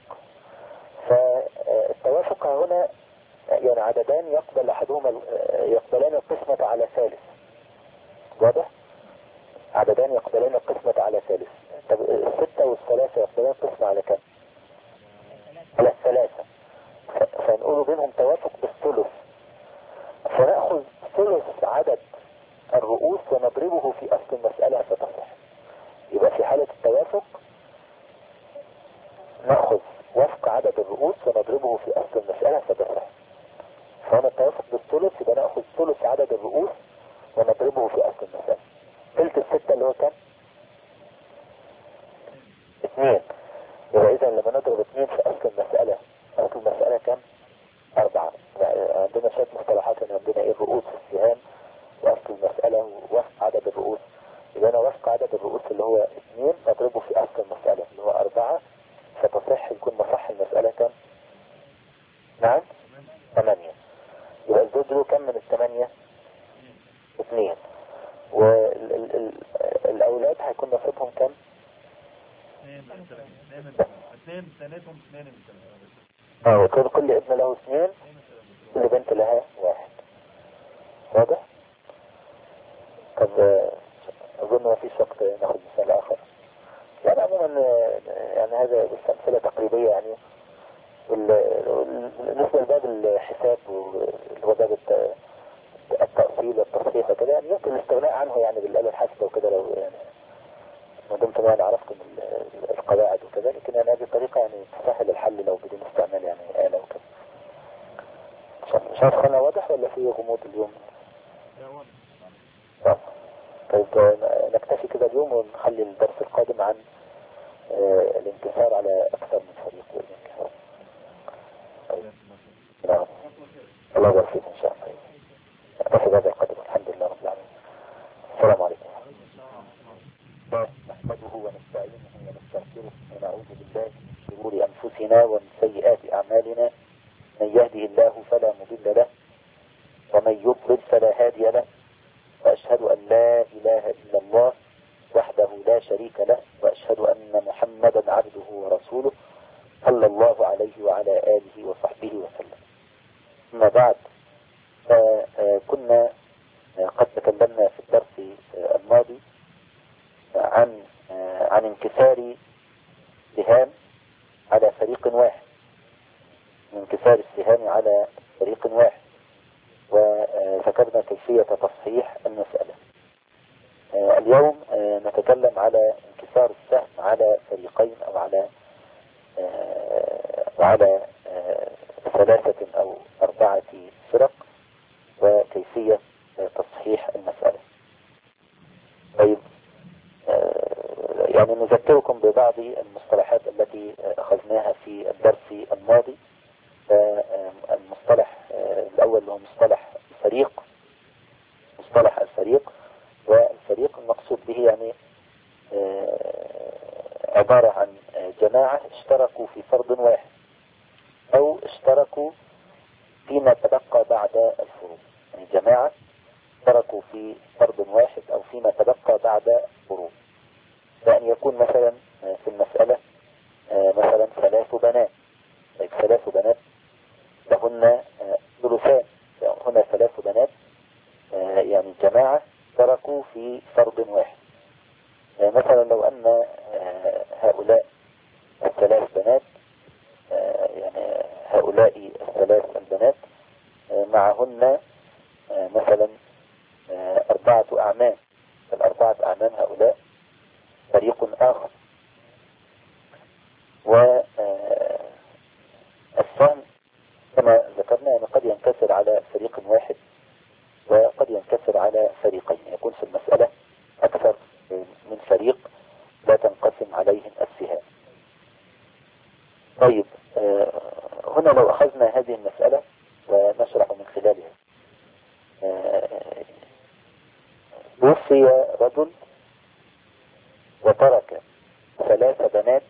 فالتوافق هنا يعني عددان يقبلان القسمة على ثالث. واضح؟ عددان يقبلان القسمة على ثالث. طب 6 والثلاثة يقبلان القسمة على كم؟ على الثلاثة. فنقول بينهم توافق بالثلث، فنأخذ ثلث عدد الرؤوس ونضربه في أصل المسألة فتصح. يبقى في حالة التوافق نأخذ وفق عدد الرؤوس ونضربه في أصل المسألة فتصح. فهنا التوافق بالثلث يبقى نأخذ ثلث عدد الرؤوس ونضربه في أصل المسألة. ثلث الستة اللي هو كم؟ 2. يبقى إذا لما نضرب 2 في أصل المسألة كم؟ 4. عندنا شوية مصطلحات ان عندنا الرؤوس والسهام وأصل المسألة ووفق عدد الرؤوس. يبقى أنا وفق عدد الرؤوس اللي هو 2 نضربه في أصل المسألة اللي هو 4 فتصح يكون مصح المسألة كم؟ نعم 8. يبقى الزوج له كم من 8؟ 2. والأولاد هيكون نصيبهم كم؟ 2 كل ابن له 2، كل بنت لها 1. واضح؟ طب أظن ما فيش وقت ناخذ مثال آخر. يعني عموما يعني هذا بس أمثلة تقريبية يعني. بالنسبة لباب الحساب اللي هو باب التأصيل والتصحيح وكذا يعني يمكن الاستغناء عنه يعني بالآلة الحاسبة وكذا لو يعني ما دمتم يعني عرفتم القواعد وكذا. لكن يعني هذه الطريقة يعني تسهل الحل لو بدون استعمال يعني آلة وكذا. مش عارف خلنا واضح ولا في غموض اليوم؟ طيب نكتفي كده اليوم ونخلي الدرس القادم عن الانكسار على أكثر من فريق والانكسار. نعم الله يبارك فيكم إن شاء الله. نكتفي بهذا القدر والحمد لله رب العالمين. السلام عليكم. نحمده ونستعينه ونستغفره ونعوذ بالله من شرور أنفسنا ومن سيئات أعمالنا. من يهده الله فلا مضل له ومن يضلل فلا هادي له. وأشهد أن لا إله إلا الله وحده لا شريك له وأشهد أن محمدا عبده ورسوله صلى الله عليه وعلى آله وصحبه وسلم. أما بعد، كنا قد تكلمنا في الدرس الماضي عن انكسار سهام على فريق واحد، انكسار السهام على فريق واحد، وذكرنا كيفية تصحيح المسألة. اليوم نتكلم على انكسار السهم على فريقين أو على 3 أو 4 فرق وكيفية تصحيح المسألة. طيب يعني نذكركم ببعض المصطلحات التي أخذناها في الدرس الماضي. المصطلح الأول هو مصطلح الفريق. مصطلح الفريق، والفريق المقصود به يعني عبارة عن جماعة اشتركوا في فرض واحد أو اشتركوا فيما تبقى بعد الفروض. يعني جماعة اشتركوا في فرض واحد أو فيما تبقى بعد الفروض. بأن يكون مثلا في المسألة مثلا 3 بنات. طيب 3 بنات لهن ثلثان. هنا 3 بنات يعني جماعة اشتركوا في فرض واحد. مثلا لو أن هؤلاء الثلاث بنات، يعني هؤلاء الثلاث البنات معهن مثلا 4 أعمام، الأربعة أعمام هؤلاء فريق آخر، والسهم كما ذكرنا أنه قد ينكسر على فريق واحد وقد ينكسر على فريقين، يكون في المسألة أكثر من فريق لا تنقسم عليهم السهام. طيب هنا لو أخذنا هذه المسألة ونشرح من خلالها، توفي رجل وترك 3 بنات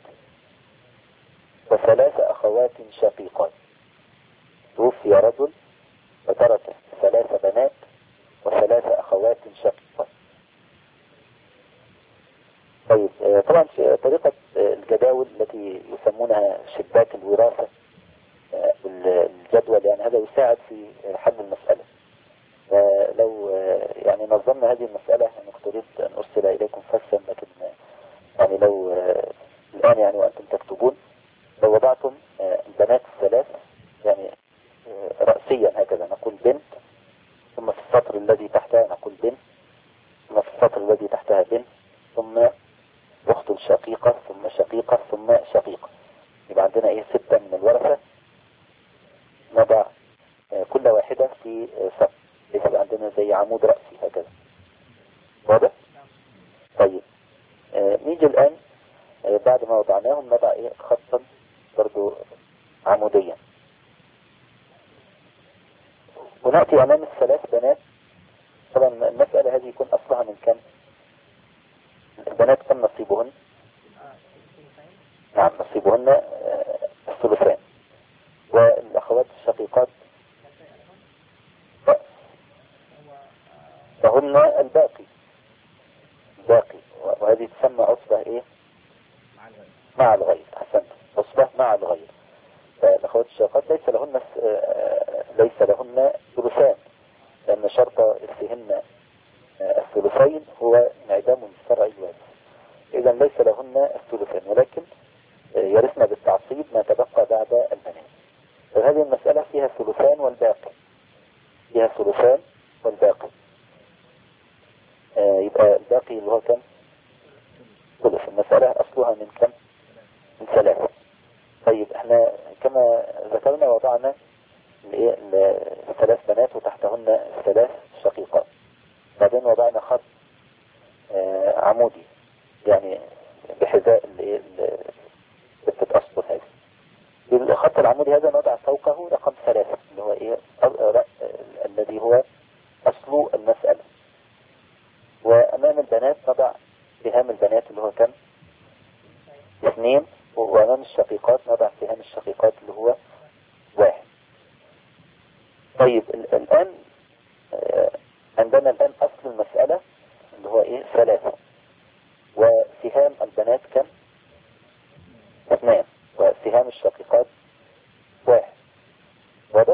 و3 أخوات شقيقات. توفي رجل وترك 3 بنات و3 أخوات شقيقات. طيب طبعا طريقة الجداول التي يسمونها شباك الوراثة، الجدول، يعني هذا يساعد في حل المسألة. ولو يعني نظمنا هذه المسألة، أنا اخترت أن أرسل إليكم فحصا، لكن يعني لو الآن يعني وأنتم تكتبون، لو وضعتم البنات الثلاث يعني رأسيا هكذا، نقول بنت، ثم في السطر الذي تحتها نقول بنت، ثم في السطر الذي تحتها بنت، ثم أخت شقيقة، ثم شقيقة، ثم شقيقة. يبقى عندنا إيه 6 من الورثة، نضع كل واحدة في سطر، يبقى عندنا زي عمود رأسي هكذا. واضح؟ طيب نيجي الآن بعد ما وضعناهم نضع إيه خطا برضو عموديا، ونأتي أمام ال3 بنات. طبعا المسألة هذه يكون أصلها من كم؟ البنات كم نصيبهن؟ نعم نصيبهن الثلثان، والأخوات الشقيقات فهن الباقي، وهذه تسمى عصبة ايه؟ مع الغير. أحسنت، عصبة مع الغير. فالأخوات الشقيقات ليس لهن ثلثان، لأن شرط إرثهن الثلثين هو انعدام الفرع الوارث، إذا ليس لهن الثلثان، ولكن يرثن بالتعصيب ما تبقى بعد البنات. فهذه المسألة فيها ثلثان والباقي، فيها ثلثان والباقي. يبقى الباقي اللي هو كم؟ ثلث. المسألة أصلها من كم؟ من 3. طيب احنا كما ذكرنا وضعنا ال3 بنات وتحتهن 3 شقيقات، بعدين وضعنا خط عمودي يعني بحذاء ستة أسطر هذه. الخط العمودي هذا نضع فوقه رقم 3 اللي هو ايه الذي هو أصل المسألة، وأمام البنات نضع سهام البنات اللي هو كم؟ 2، وأمام الشقيقات نضع سهام الشقيقات اللي هو 1. طيب الآن عندنا الآن أصل المسألة اللي هو ايه 3، وسهام البنات كم؟ 2، وسهام الشقيقات 1. واضح؟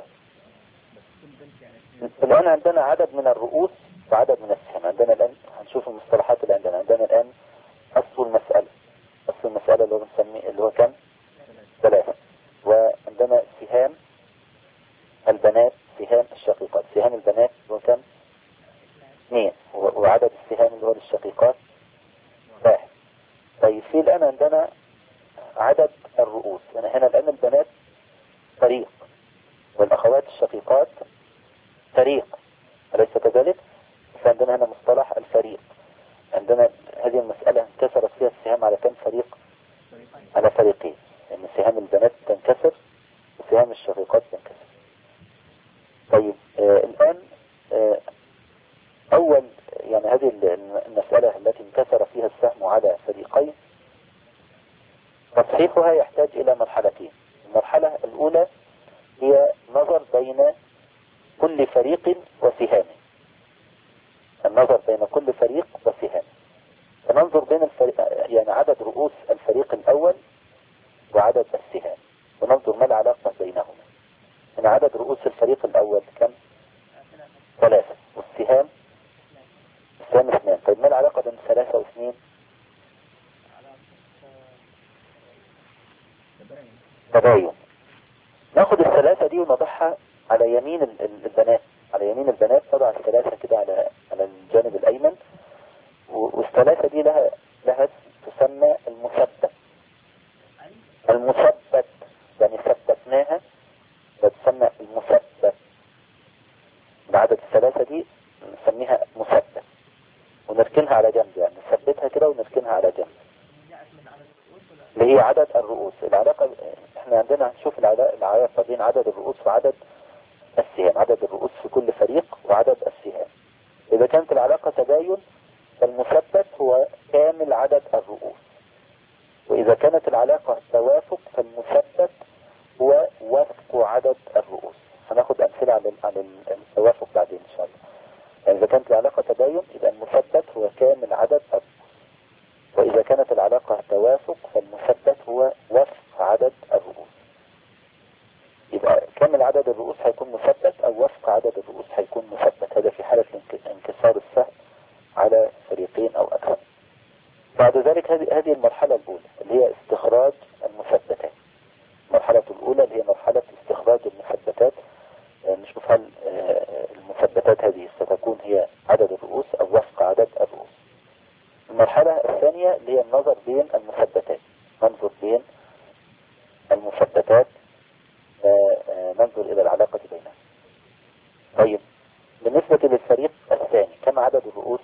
الآن عندنا عدد من الرؤوس وعدد من السهام. عندنا الآن هنشوف المصطلحات اللي عندنا الآن أصل المسألة اللي هو بنسميه اللي هو كم؟ 3. وعندنا سهام البنات، سهام الشقيقات، سهام البنات اللي هو كم؟ 2، وعدد السهام اللي هو للشقيقات 1. طيب في الآن عندنا عدد الرؤوس، يعني هنا الآن البنات فريق والأخوات الشقيقات فريق، أليس كذلك؟ فعندنا هنا مصطلح الفريق. عندنا هذه المسألة انكسرت فيها السهام على كم فريق؟ على فريقين، لأن يعني سهام البنات تنكسر وسهام الشقيقات تنكسر. طيب الآن أول يعني هذه المسألة التي انكسر فيها السهم على فريقين، تصحيحها يحتاج إلى مرحلتين. المرحلة الأولى هي نظر بين كل فريق وسهامه، النظر بين كل فريق وسهامه، فننظر بين يعني عدد رؤوس الفريق الأول وعدد السهام، وننظر ما العلاقة بينهما. إن عدد رؤوس الفريق الأول كم؟ 3، والسهام 2. طيب ما العلاقة بين 3 و2؟ تباين. ناخد الثلاثة دي ونضعها على يمين البنات، على يمين البنات نضع الثلاثة كده على الجانب الأيمن، والثلاثة دي لها تسمى المثبت. المثبت يعني ثبتناها فتسمى المثبت. بعدد الثلاثة دي نسميها مثبت ونركنها على جنب، يعني نثبتها كده ونركنها على جنب، اللي هي عدد الرؤوس. العلاقة احنا عندنا هنشوف العلاقة بين عدد الرؤوس وعدد السهام، عدد الرؤوس في كل فريق وعدد السهام. إذا كانت العلاقة تباين فالمثبت هو كامل عدد الرؤوس، وإذا كانت العلاقة توافق فالمثبت هو وفق عدد الرؤوس. هناخد أمثلة على التوافق بعدين إن شاء الله. يعني إذا كانت العلاقة تباين يبقى المثبت هو كامل عدد الرؤوس، وإذا كانت العلاقة توافق فالمثبت هو وفق عدد الرؤوس. يبقى كامل عدد الرؤوس هيكون مثبت أو وفق عدد الرؤوس هيكون مثبت. هذا في حالة انكسار السهم على فريقين أو أكثر. بعد ذلك هذه المرحلة الأولى اللي هي استخراج المثبتات. المرحلة الأولى اللي هي مرحلة استخراج المثبتات. نشوف هل المثبتات هذه ستكون هي عدد الرؤوس أو وفق عدد الرؤوس. المرحلة الثانية اللي هي النظر بين المثبتات، ننظر بين المثبتات، ننظر إلى العلاقة بينها. طيب بالنسبة للفريق الثاني كم عدد الرؤوس؟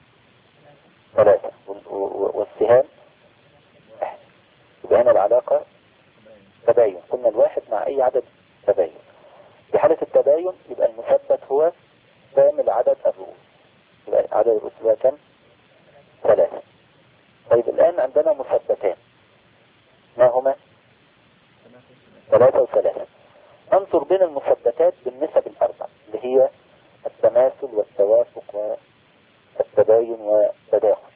3 والسهام 1. يبقى هنا العلاقة تباين، قلنا الواحد مع أي عدد تباين. في حالة التباين يبقى المثبت هو كامل عدد الرؤوس. يبقى عدد الرؤوس هو كم؟ 3. طيب الآن عندنا مثبتان، ما هما؟ 3 و3. ننظر بين المثبتات بالنسب الأربع اللي هي التماثل والتوافق والتباين والتداخل.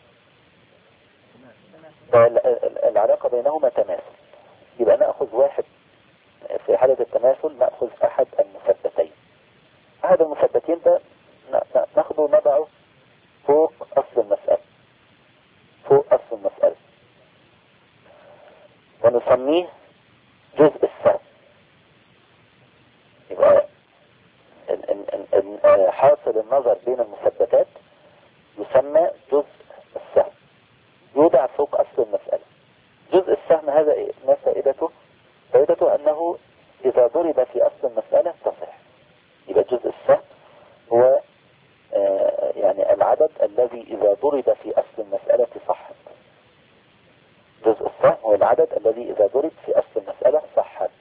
العلاقة بينهما تماثل، يبقى نأخذ واحد. في حالة التماثل نأخذ أحد المثبتين. أحد المثبتين ده نأخذه ونضعه فوق أصل المسألة، فوق أصل المسألة، ونسميه جزء السهم. يبقى حاصل النظر بين المثبتات يسمى جزء السهم، يوضع فوق أصل المسألة. جزء السهم هذا ما فائدته؟ فائدته أنه إذا ضرب في أصل المسألة تصح. يبقى جزء السهم هو يعني العدد الذي إذا ضرب في أصل المسألة صحت. جزء السهم هو العدد الذي إذا ضرب في أصل المسألة صحت.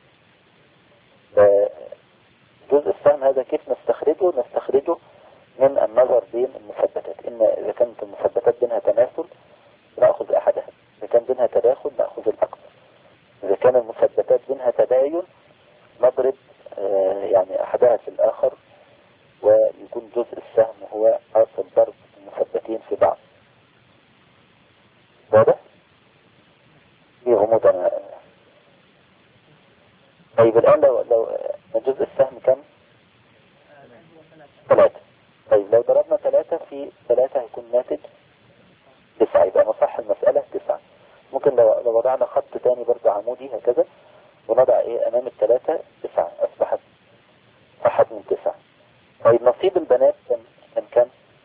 جزء السهم هذا كيف نستخرجه؟ نستخرجه من النظر بين المثبتات. إذا كانت المثبتات بينها تماثل نأخذ أحدها، إذا كان بينها تداخل نأخذ الأكثر، إذا كان المثبتات بينها تباين نضرب يعني أحدها في الآخر، ويكون جزء السهم هو حاصل ضرب المثبتين في بعض. واضح؟ في غموض أنا. طيب الآن لو جزء السهم كم؟ 3. طيب لو ضربنا 3 في 3 هيكون ناتج 9، يبقى مصح المسألة 9. ممكن لو وضعنا خط تاني برضه عمودي هكذا ونضع أمام 3 9 أصبحت صحت من 9. طيب نصيب البنات كم؟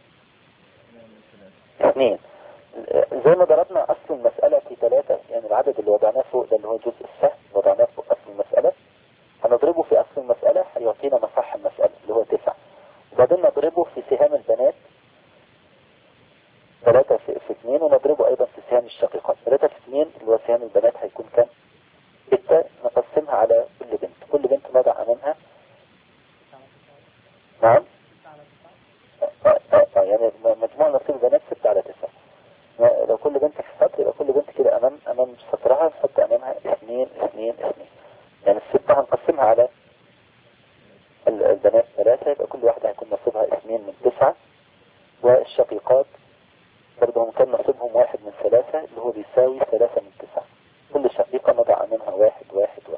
2. زي ما ضربنا أصل المسألة في 3، يعني العدد اللي وضعناه فوق ده اللي هو جزء السهم وضعناه فوق أصل المسألة، هنضربه في أصل المسألة هيعطينا مصح المسألة اللي هو 9. وبعدين نضربه في سهام البنات 3 في 2، ونضربه أيضا في سهام الشقيقات 3 في 2 اللي هو سهام البنات هيكون كم؟ 6. نقسمها على كل بنت، كل بنت نضع أمامها نعم يعني مجموع نصيب البنات 6 على 9. لو كل بنت في سطر يبقى كل بنت كده أمام سطرها نحط أمامها 2 2 2. يعني الستة هنقسمها على البنات 3، يبقى كل واحدة هيكون نصيبها 2 من 9. والشقيقات برضه هم كان نصيبهم 1 من 3 اللي هو بيساوي 3 من 9. كل شقيقة نضع أمامها 1 1 1.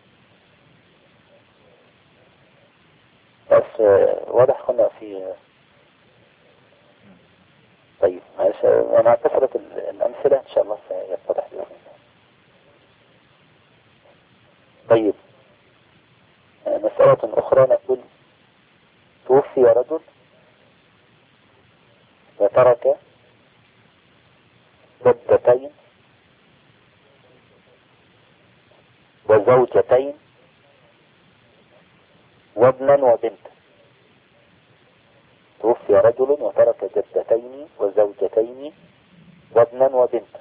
بس واضح كنا في. طيب مع كثرة الأمثلة إن شاء الله سيتضح بإذن الله. أخرى نقول توفي رجل وترك جدتين وزوجتين وابنا وبنتا. توفي رجل وترك جدتين وزوجتين وابنا وبنتا.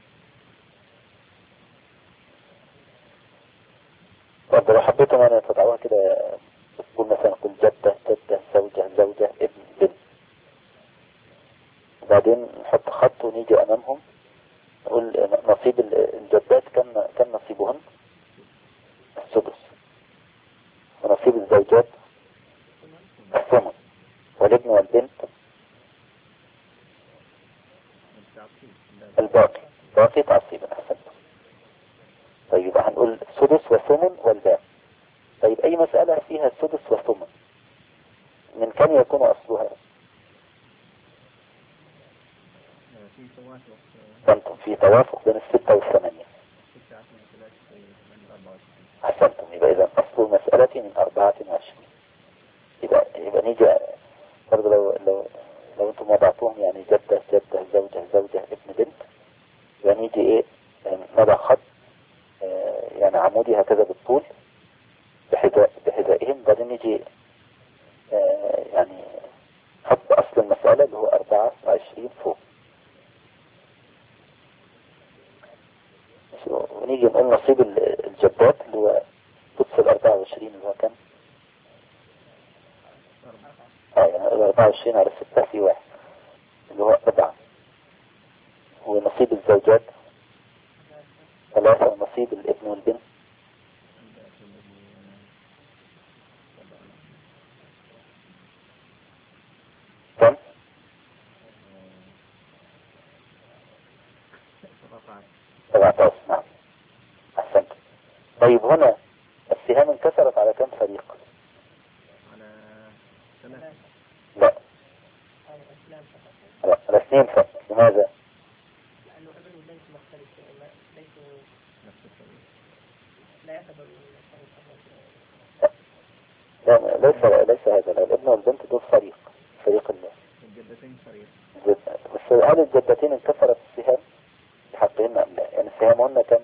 طب لو حبيتم أنا تضعوها كده تقول مثلا قل جدة جدة زوجة زوجة ابن بنت، وبعدين نحط خط ونيجي أمامهم نقول نصيب الجدات كان نصيبهن السدس، ونصيب الزوجات الثمن، والابن والبنت الباقي تعصيبا. أحسنت. طيب هنقول سدس وثمن والباقي. طيب أي مسألة فيها السدس والثمن من كم يكون أصلها؟ أنتم في توافق بين 6 و8. أحسنتم. يبقى إذا أصل المسألة من 24. يبقى نيجي برضه لو أنتم وضعتوهم يعني جدة جدة زوجة زوجة ابن بنت، يبقى نيجي إيه نضع خط يعني عمودي هكذا بالطول بحذائهم، بعدين نيجي يعني حط أصل المسألة اللي هو 24 فوق، ونيجي نقول نصيب الجدات اللي هو تفصل 24 اللي هو كم؟ يعني 24 على 6 في 1 اللي هو 4. ونصيب الزوجات 3، ونصيب الابن والبنت كم؟ 17. نعم. أحسنت. طيب هنا السهام انكسرت على كم فريق؟ على 3. لا، على 2 فقط. لماذا؟ لأنه ابن والبنت مختلف، ليسوا نفس الفريق، لا يعتبر لا ليس هذا. الابن والبنت دول فريق الله. الجدتين فريق. بس هل الجدتين انكسرت السهام بحقهن أم لا؟ يعني السهامهن كم؟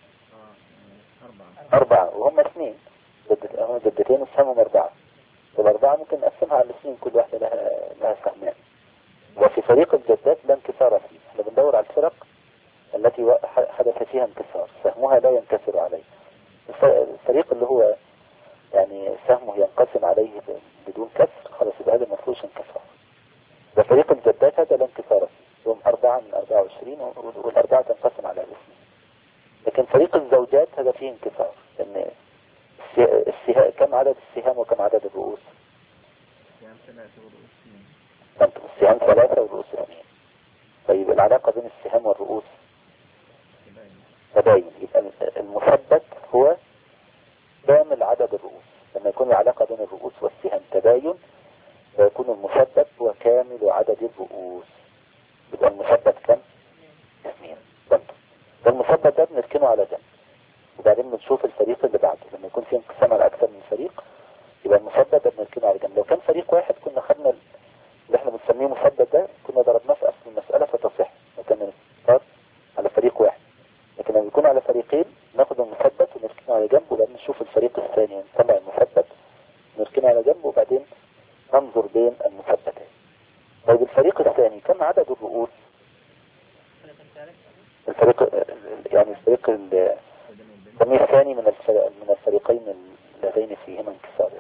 4 وهم 2. جدتين وسهمهم 4، والأربعة ممكن نقسمها على 2، كل واحدة لها سهمان. وفي فريق الجدات لا انكسار فيه. احنا بندور على الفرق التي حدث فيها انكسار سهمها لا ينكسر عليه. الفريق اللي هو يعني سهمه ينقسم عليه بدون كسر، خلاص يبقى هذا ما فيهوش انكسار. وفريق الجدات هذا لا انكسار فيه، هم 4 من 24 والأربعة تنقسم على 2. لكن فريق الزوجات هذا فيه انكسار، لأن كم عدد السهام وكم عدد الرؤوس؟ السهام 3 والرؤوس 2. طيب العلاقة بين السهام والرؤوس تباين. يبقى المثبت هو كامل عدد الرؤوس. لما يكون العلاقة بين الرؤوس والسهام تباين فيكون المثبت هو كامل عدد الرؤوس. يبقى المثبت كم؟ 2. ده المثبت ده بنركنه على جنب، وبعدين بنشوف الفريق اللي بعده. لما يكون في انقسام على أكثر من فريق يبقى المثبت ده بنركنه على جنب. لو كان فريق واحد كنا خدنا اللي احنا بنسميه مثبت ده كنا ضربناه في أصل المسألة فتصح، وكان نختار على فريق واحد. لكن لما يكون على فريقين ناخد المثبت ونركنه على جنب، وبعدين نشوف الفريق الثاني ونطلع المثبت نركنه على جنب، وبعدين ننظر بين المثبتين. طيب الفريق الثاني كم عدد الرؤوس؟ الفريق يعني الفريق الثاني من الفريقين اللذين فيهما انكسار.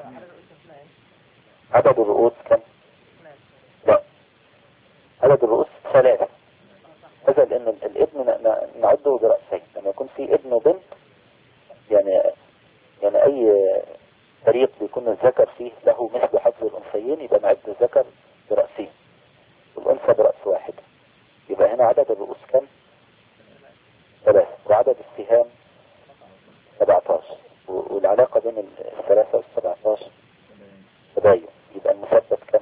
عدد الرؤوس كم؟ لا، عدد الرؤوس 3. هذا لأن الابن نعده برأسين. لما يكون في ابن وبنت يعني أي فريق بيكون الذكر فيه له مثل حظ الأنثيين يبقى نعد الذكر برأسين والأنثى برأس واحد. يبقى هنا عدد الرؤوس كم؟ 3. وعدد السهام 17. والعلاقة بين 3 و17 تباين. يبقى المثبت كم؟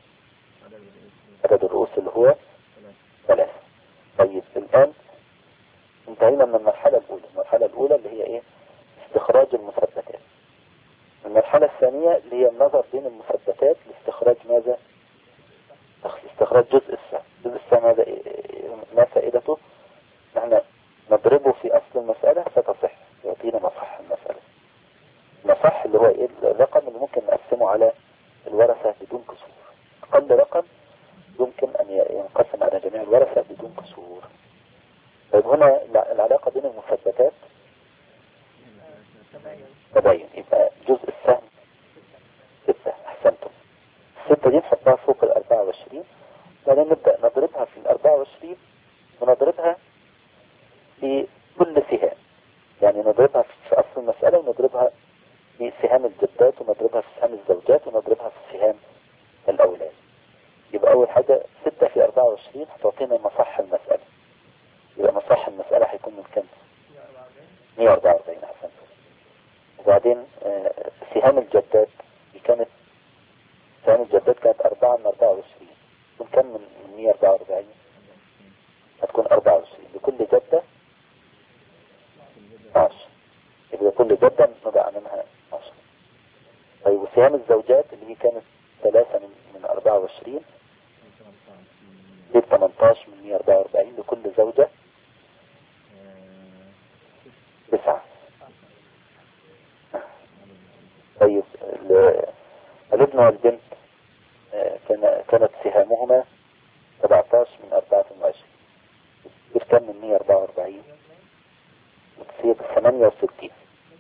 عدد الرؤوس اللي هو 3. طيب الآن انتهينا من المرحلة الأولى. المرحلة الأولى اللي هي ايه؟ استخراج المثبتات. المرحلة الثانية اللي هي النظر بين المثبتات لاستخراج ماذا؟ استخراج جزء السهم. جزء السهم هذا ما فائدته؟ نحن نضربه في أصل المسألة فتصح، يعطينا مصح المسألة. مصح اللي هو إيه؟ الرقم اللي ممكن نقسمه على الورثة بدون كسور. أقل رقم يمكن أن ينقسم على جميع الورثة بدون كسور. طيب هنا العلاقة بين المثبتات تباين، يبقى جزء السهم 6. أحسنتم. 6 دي نحطها فوق 24، وبعدين نبدأ نضربها في 24 ونضربها في كل سهام. يعني نضربها في أصل المسألة ونضربها في سهام الجدات ونضربها في سهام الزوجات ونضربها في سهام الأولاد. يبقى أول حاجة 6 في 24 هتعطينا مصح المسألة. يبقى مصح المسألة هيكون من كم؟ 144. أحسنتم. وبعدين سهام الجدات كانت سهام الجدات كانت 4 من 24. تكون كم من 144؟ هتكون 24 لكل جدة 12. يبقى كل جدة نضع منها 12. طيب وسهام الزوجات اللي هي كانت 3 من 24 دي 18 من 144 لكل زوجة 9. طيب الابن والبنت كانت سهامهما 17 من 24. بكم من 144 بتصير 68.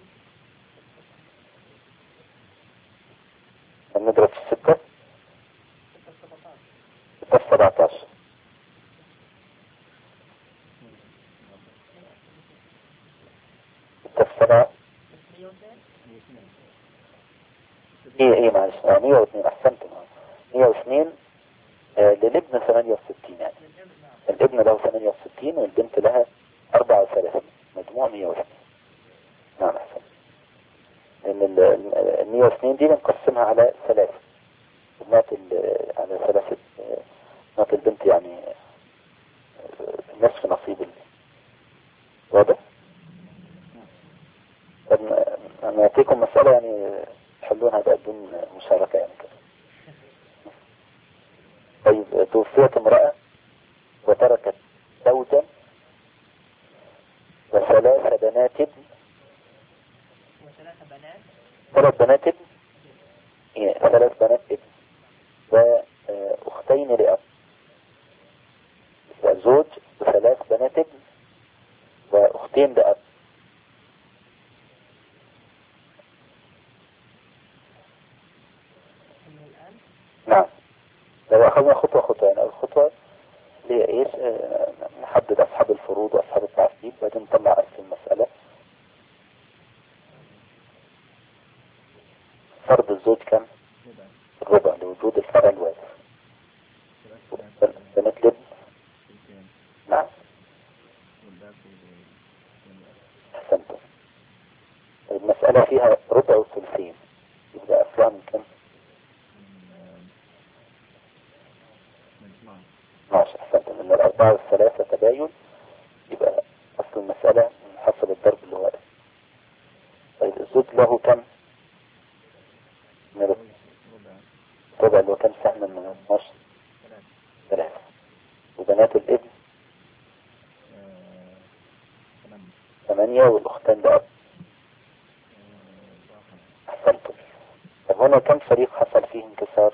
نضرب في 6 في 17. في 7 ايه معلش 102. احسنتم. 102 للابن 68. يعني الابن له 68 والبنت لها 34. مجموع 102. نعم احسن. لان ال 102 دي بنقسمها على 3. على 3 بنات البنت يعني نصف نصيب واضح. انا اعطيكم مسألة يعني تحلونها بدون مشاركة يعني كده. طيب توفيت امرأة وتركت زوجا وثلاث بنات ابن. 3 بنات ابن. 3 بنات ابن واختين لأب. زوج و3 بنات ابن واختين لأب. نعم. لو أخذنا خطوة يعني الخطوة اللي هي إيش؟ نحدد أصحاب الفروض وأصحاب التعصيب بعدين نطلع أصل المسألة. فرض الزوج كم؟ الربع لوجود الفرع الوارث. بنات الابن. نعم. أحسنتم. المسألة فيها ربع وثلثين، يبقى أصلها من كم؟ 12. أحسنتم. من 4 و3 تباين، يبقى أصل المسألة من حسب الضرب اللي هو. طيب الزوج له كم؟ من ربع اللي هو كم سهم من 12؟ 3. وبنات الابن 8 والأختان لأب. أحسنتم. طب هنا كم فريق حصل فيه انكسار؟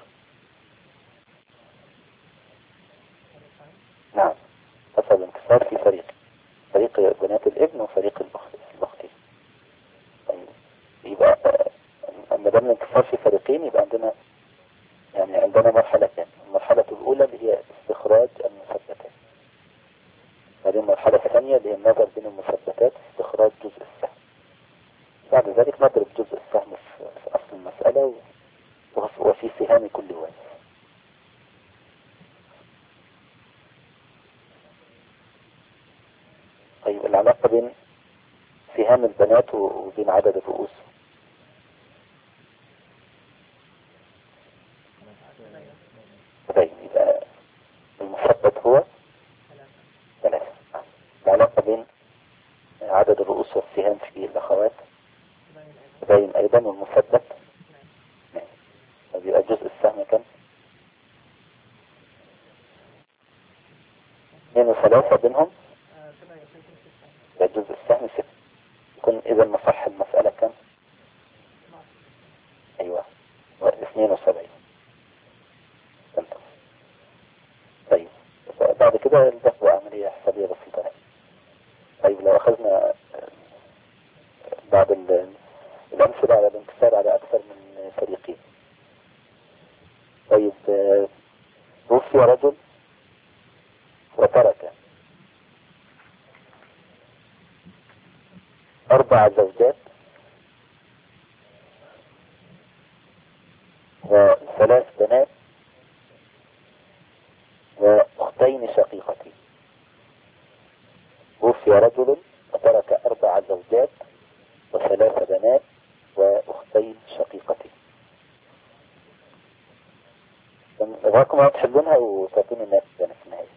نعم حصل انكسار في فريق بنات الابن وفريق الأختين. طيب يبقى أما دام الانكسار في فريقين يبقى عندنا مرحلتين. المرحلة الأولى اللي هي استخراج المثبتات، بعدين المرحلة الثانية اللي هي النظر بين المثبتات استخراج جزء السهم. بعد ذلك نضرب جزء السهم في أصل المسألة وفي سهام كل وارث. طيب العلاقة بين سهام البنات وبين عدد الرؤوس. طيب يبقى المثبت هو 3. العلاقة بين عدد الرؤوس والسهام في الأخوات باين أيضا، والمثبت 2 و3 بينهم سبعة يكون ستة. ده جزء السهم 6. يكون إذا مصح المسألة كم؟ أيوة 72. طيب بعد كده البقى عملية حسابية بسيطة. طيب لو أخذنا بعض الأمثلة على الانتصار على أكثر من فريقين. طيب توفي رجل وترك 4 زوجات و3 بنات وأختين شقيقتين. توفي رجل وترك 4 زوجات و3 بنات وأختين شقيقتين. أبغاكم تحلونها وتعطوني الناس في النهاية.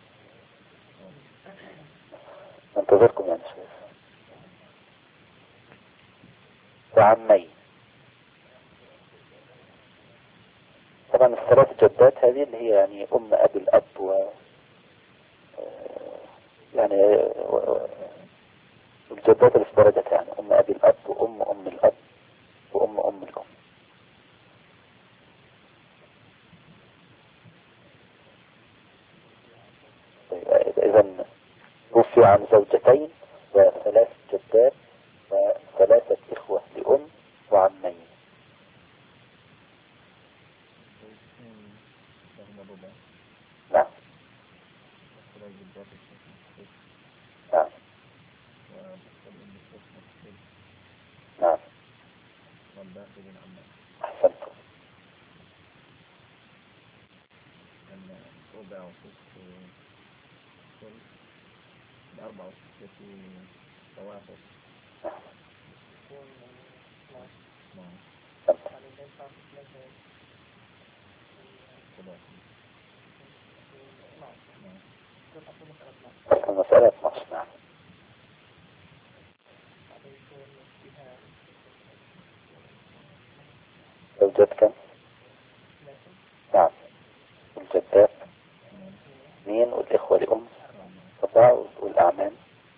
انتظركم يعني شوية. وعمي. طبعا ال3 جدات هذه اللي هي يعني أم أبي الأب يعني الجدات اللي اشتركت يعني أم أبي الأب وأم الأب وأم الأم. إذا توفي عن زوجتين و3 جدات و3 إخوة لأم وعمين. نعم نعم نعم أحسنتم. المسألة 12. نعم زوجات كم؟ نعم الجدات 2 والإخوة لأم 4 والأعمام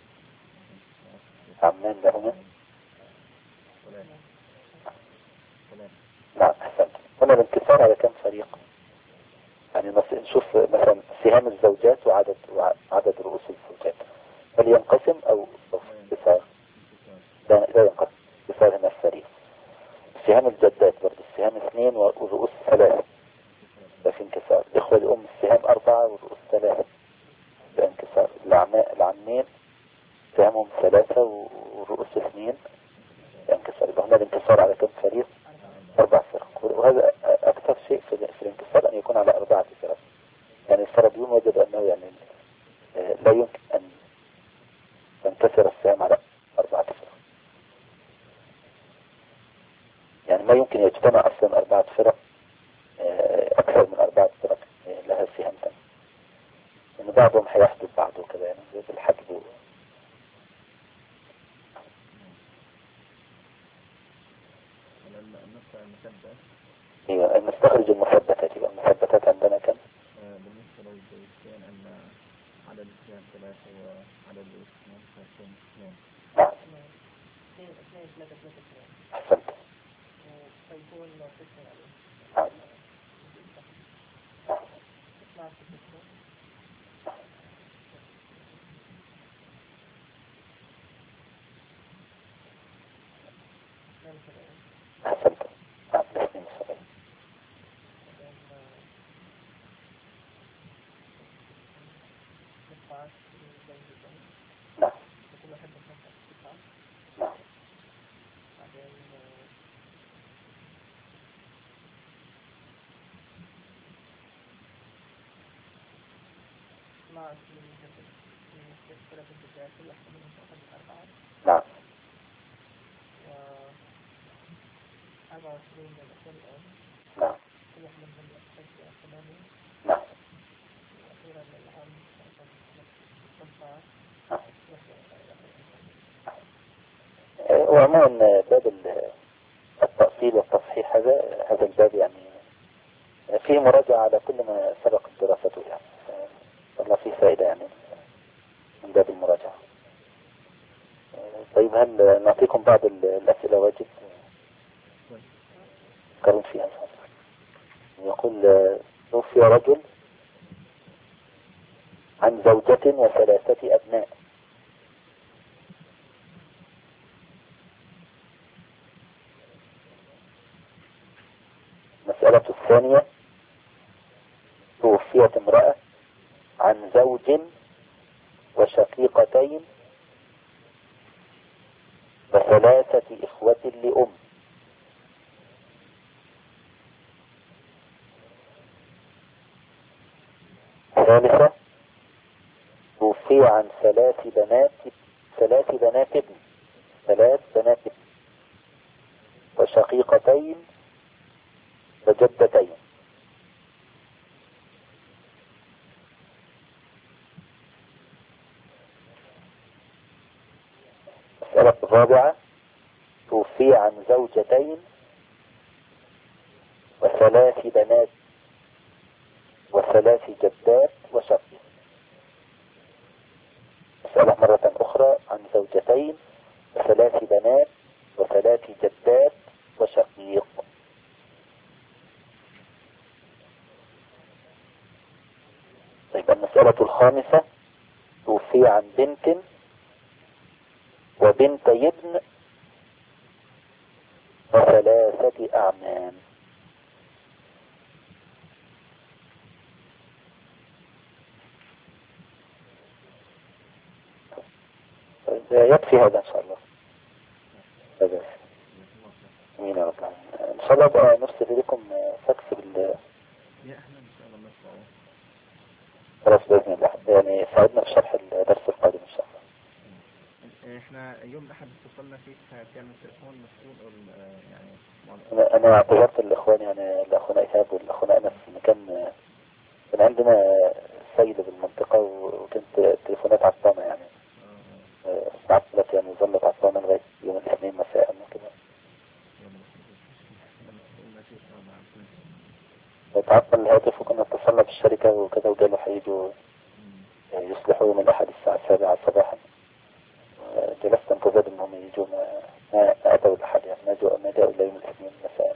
لهما. نعم أحسنت. هنا الانتصار على كم فريق؟ يعني نشوف مثلا سهام الزوجات وعدد رؤوس الزوجات، هل ينقسم أو انتصار؟ لا ينقسم. انتصار هنا الفريق. سهام الجدات برضه السهام 2 والرؤوس 3 ده في انكسار. الإخوة لأم السهام 4 والرؤوس 3 ده انكسار. العمين سهامهم 3 والرؤوس 2 ده انكسار. يبقى هنا الانكسار على كم فريق؟ 4 فرق. وهذا أكثر شيء في الانكسار أن يكون على 4 فرق. يعني الفرضيون وجد أنه يعني لا يمكن أن تنكسر السهام على 4 فرق. يعني ما يمكن يجتمع أصلا 4 فرق أكثر من 4 فرق لها سهام تانية. يعني بعضهم هيحدث بعضه كذا يعني زي الحجب. ايوه نستخرج المثبتات. يبقى المثبتات عندنا كم؟ بالنسبة للزوجتين أن عدد السهام 3 وعدد الأسهم 2. نعم 2 3 أحسنت. فيكون 6 عليه. نعم أحسنت. نعم 72. نعم نعم نعم 24 للأخوة الأم. نعم كل واحد منهم يحتاج 8. نعم وأخيرا للعم 15. وعموما باب التأصيل والتصحيح هذا الباب يعني فيه مراجعة على كل ما سبق دراسته يعني. والله فيه فائدة يعني طيب هل نعطيكم بعض الأسئلة واجب قرن فيها؟ يقول توفي رجل عن زوجة وثلاثة أبناء، المسألة الثانية توفيت امرأة عن زوج وشقيقتين وثلاثة إخوة لأم. ثالثة توفي عن ثلاث بنات ابن وشقيقتين وجدتين. المسألة الرابعة توفي عن زوجتين وثلاث بنات وثلاث جدات وشقيق. مسألة مرة أخرى عن زوجتين وثلاث بنات وثلاث جدات وشقيق. طيب المسألة الخامسة توفي عن بنت وبنتي ابن وثلاثة أعمام. يكفي هذا إن شاء الله. هذا أمين يا رب العالمين. إن شاء الله بقى نرسل لكم فاكس خلاص بإذن الله، يعني ساعدنا في شرح الدرس القادم إن شاء الله. احنا يوم الأحد اتصلنا فيه كان التليفون مسؤول يعني أنا اعتذرت الإخوان، يعني الأخونا إيهاب والأخونا أنس، كان عندنا سيل بالمنطقة وكنت التليفونات عطلانة يعني تعطلت، يعني ظلت عطلانة لغاية يوم الاثنين مساء وكده. تعطل الهاتف وكنا اتصلنا بالشركة وكذا وقالوا حيجوا يصلحوا يوم الأحد الساعة 7 صباحا. جلست انتظر انهم يجوا، ما اتوا الاحد، يعني ما جاءوا الا يوم الاثنين مساء.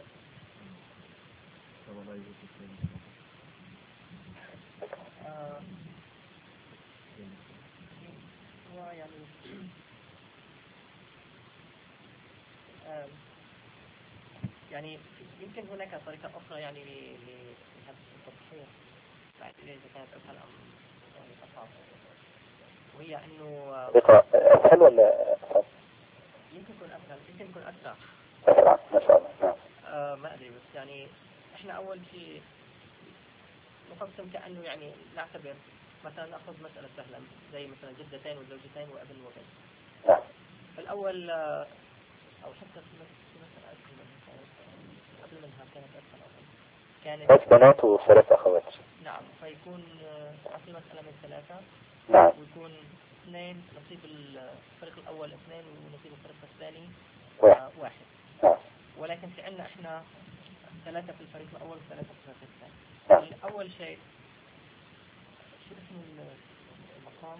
يعني يمكن هناك طريقة أخرى يعني لهذا التضحية بعد إذا كانت أسهل أم يعني أصعب، وهي إنه طريقة أسهل ولا أصعب؟ يمكن يكون أسهل، يمكن يكون أسرع. أسرع ما شاء الله. نعم. ما أدري، بس يعني إحنا أول شيء نقسم كأنه يعني نعتبر مثلا نأخذ مسألة سهلة زي مثلا جدتين وزوجتين وابن وبنت. نعم. الأول أو حتى في مسألة قبل منها كانت 3 بنات و3 أخوات. نعم، فيكون أصل مسألة من 3. نعم. ويكون 2 نصيب الفريق الأول 2 ونصيب الفريق الثاني 1. نعم. ولكن في عندنا إحنا 3 في الفريق الأول و3 في الفريق الثاني. نعم. أول شيء شو اسم المقام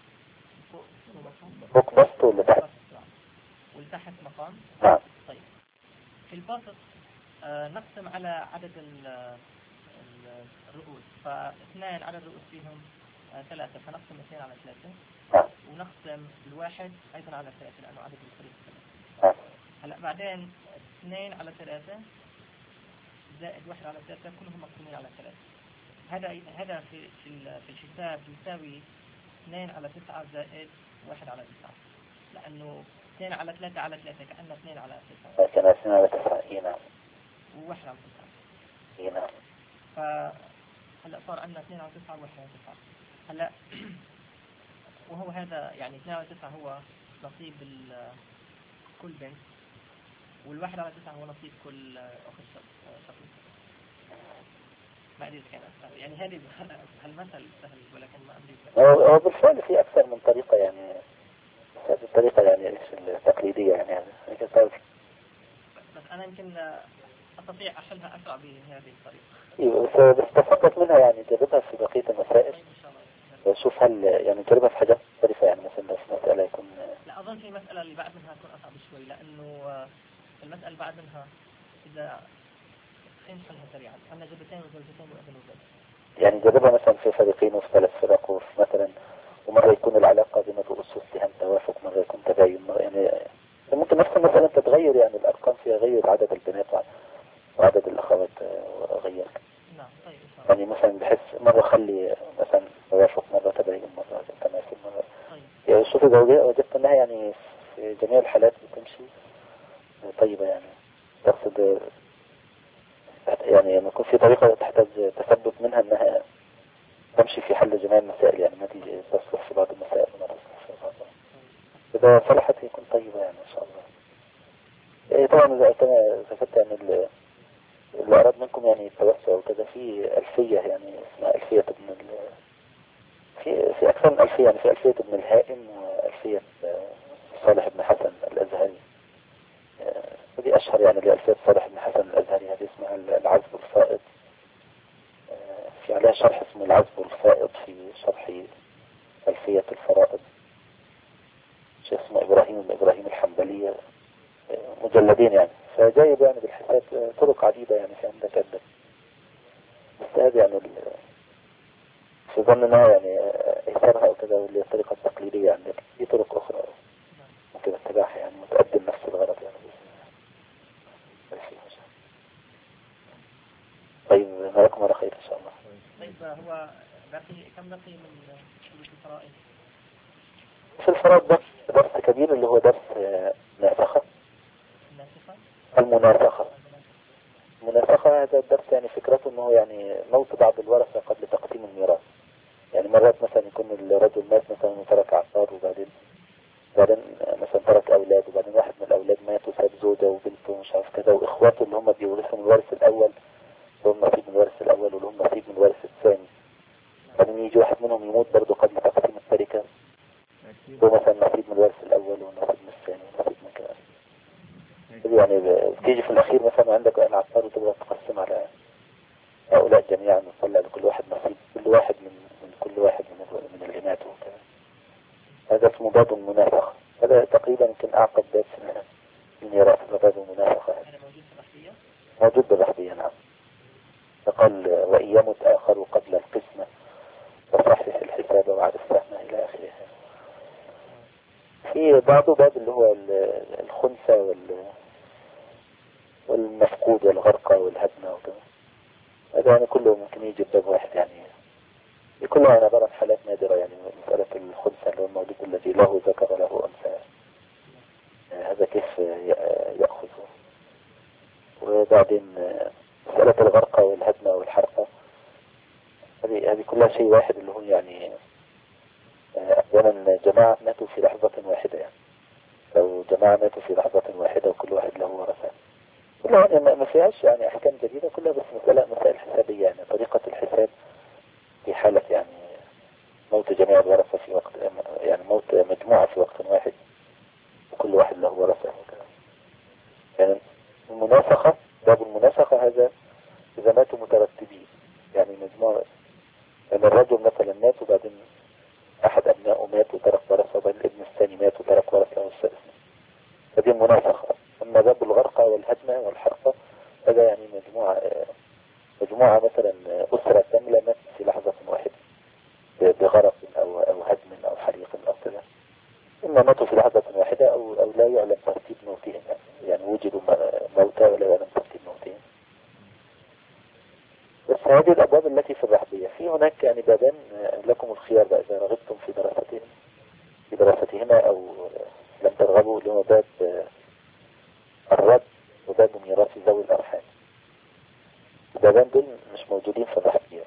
فوق بسط ولا تحت؟ والتحت مقام. نعم. طيب في البسط نقسم على عدد الرؤوس، ف2 عدد الرؤوس فيهم 3، فنقسم 2 على 3. نعم. ونقسم الواحد أيضا على 3 لأنه عدد الفريق 3. نعم. هلا بعدين 2 على 3 زائد 1 على 3 كلهم مقسومين على 3. هذا في الحساب يساوي 2 على 9 زائد 1 على 9، لأنه 2 على 3 على 3 كأنه 2 على 9. كان 2 على 9. إيه نعم. و1 على 9. إيه نعم. هلا صار عندنا 2 على 9 و1 على 9. هلا وهو هذا يعني 2 على 9 هو نصيب كل بنت، والواحد على 9 هو نصيب كل أخت شقيق. ما أدري إذا كان أسهل، يعني هذه هالمثل سهل ولكن ما أدري. هو بالفعل في أكثر من طريقة، يعني هذه الطريقة يعني التقليدية يعني بس أنا يمكن أستطيع أحلها أسرع بهذه الطريقة. إيه بس تفقط منها، يعني جربها في بقية المسائل. إن شاء الله. وشوف هل يعني جربها في حاجات مختلفة، يعني مثلا في مسألة يكون لا أظن في مسألة اللي بعد منها تكون أصعب شوي، لأنه المسألة اللي بعد منها إذا خلينا نحلها سريعا، عندنا جبتين وزوجتين وابن وزوج. يعني جربها مثلا في فريقين وفي 3 فرق وفي مثلا، ومرة يكون العلاقة بين الرؤوس والسهام توافق، مرة يكون تباين، مرة يعني ممكن نفس المسألة تتغير، يعني الأرقام فيها غير، عدد البنات وعدد الأخوات غير. نعم طيب إن شاء الله. يعني مثلا بحس مرة خلي مثلا توافق، مرة تباين، مرة تماثل، مرة طيب. يعني شوف وجدت أنها يعني في جميع الحالات بتمشي طيبة، يعني تقصد يعني لما يكون في طريقة تحتاج تثبت منها أنها تمشي في حل جميع المسائل، يعني ما تيجي تصلح في بعض المسائل وما تصلح في بعض. إذا صلحت يكون طيبة يعني إن شاء الله. إيه طبعا إذا ذكرت يعني اللي أراد منكم يعني التوسع وكذا، في ألفية يعني اسمها ألفية ابن في أكثر من ألفية، يعني في ألفية ابن الهائم وألفية صالح بن حسن الأزهري. ودي أشهر يعني لألفية صالح بن حسن الأزهري، هذه اسمها العذب الفائض. في عليها شرح اسمه العذب الفائض في شرح ألفية الفرائض، شيخ اسمه إبراهيم الحنبلي، مجلدين يعني، فجايب يعني بالحساب طرق عديدة يعني في عندك أدب. بس هذه يعني في ظننا يعني إثارها أو كذا، واللي الطريقة التقليدية عندك في طرق أخرى ممكن اتباعها يعني وتقدم نفس الغرض يعني. طيب نراكم على خير إن شاء الله. طيب هو كم بقي من الفرائض؟ في الفرائض درس كبير اللي هو درس ناسخة. المناسخة هذا الدرس يعني فكرته انه يعني موت بعض الورثة قبل تقسيم الميراث. يعني مرات مثلا يكون الرجل مات مثلا وترك عقار، وبعدين مثلا ترك اولاد، وبعدين واحد من الاولاد مات وساب زوجة وبنته ومش عارف كذا، واخواته اللي هم بيورثوا من الوارث الاول لهم نصيب من الوارث الاول ولهم نصيب من الوارث الثاني. بعدين يجي واحد منهم يموت برضه قبل تقسيم التركة، هو مثلا نصيب من الوارث الاول ونصيب من الثاني ونصيب من كذا. يعني بتيجي في الاخير مثلا عندك العقار وتبغى تقسم على هؤلاء جميعا وتطلع لكل واحد نصيب، كل واحد من كل واحد من اللي ماتوا وكذا. هذا اسمه باب المنافقة. هذا تقريبا يمكن اعقد باب في الميراث، باب المنافقة. موجود بالرحبية نعم. فقال وإن يمت آخر قبل القسمة فصحح الحساب وعد السهم إلى آخره. في بعض باب اللي هو الخنثى والمفقود والغرقى والهدمة وكذا. هذا يعني كله ممكن يجي باب واحد، يعني كله عبارة عن حالات نادرة. يعني مسألة الخنثى اللي هو المولود الذي له ذكر وله أنثى، هذا كيف يأخذه. وبعدين مسألة الغرقى والهدمة والحرقة، هذه كلها شيء واحد، اللي هو يعني أحيانا جماعة ماتوا في لحظة واحدة. يعني لو جماعة ماتوا في لحظة واحدة وكل واحد له ورثة، كلها يعني ما فيهاش يعني أحكام جديدة، كلها بس مسائل حسابية. يعني طريقة الحساب في حالة يعني موت جميع الورثة في وقت، يعني موت مجموعة في وقت واحد وكل واحد له ورثة وكذا. يعني المناسخة، باب المناسخة هذا إذا ماتوا مترتبين، يعني مجموعة، يعني الرجل مثلا مات وبعدين أحد أبنائه مات وترك ورثة، وبعدين الابن الثاني مات وترك ورثة والسادس، هذه مناسخة. أما باب الغرقى والهدمة والحرقة هذا يعني مجموعة مثلا أسرة كاملة ماتت في لحظة واحدة بغرق أو هدم أو حريق أو كذا، إما ماتوا في لحظة واحدة أو لا يعلم ترتيب موتهم، يعني وجدوا موتى ولا يعلم ترتيب موتهم. بس هذه الأبواب التي في الرحبية. في هناك يعني بابان لكم الخيار بقى إذا رغبتم في دراستهما أو لم ترغبوا، اللي هو باب الرد وباب ميراث ذوي الأرحام. البابان دول مش موجودين في الرحبية،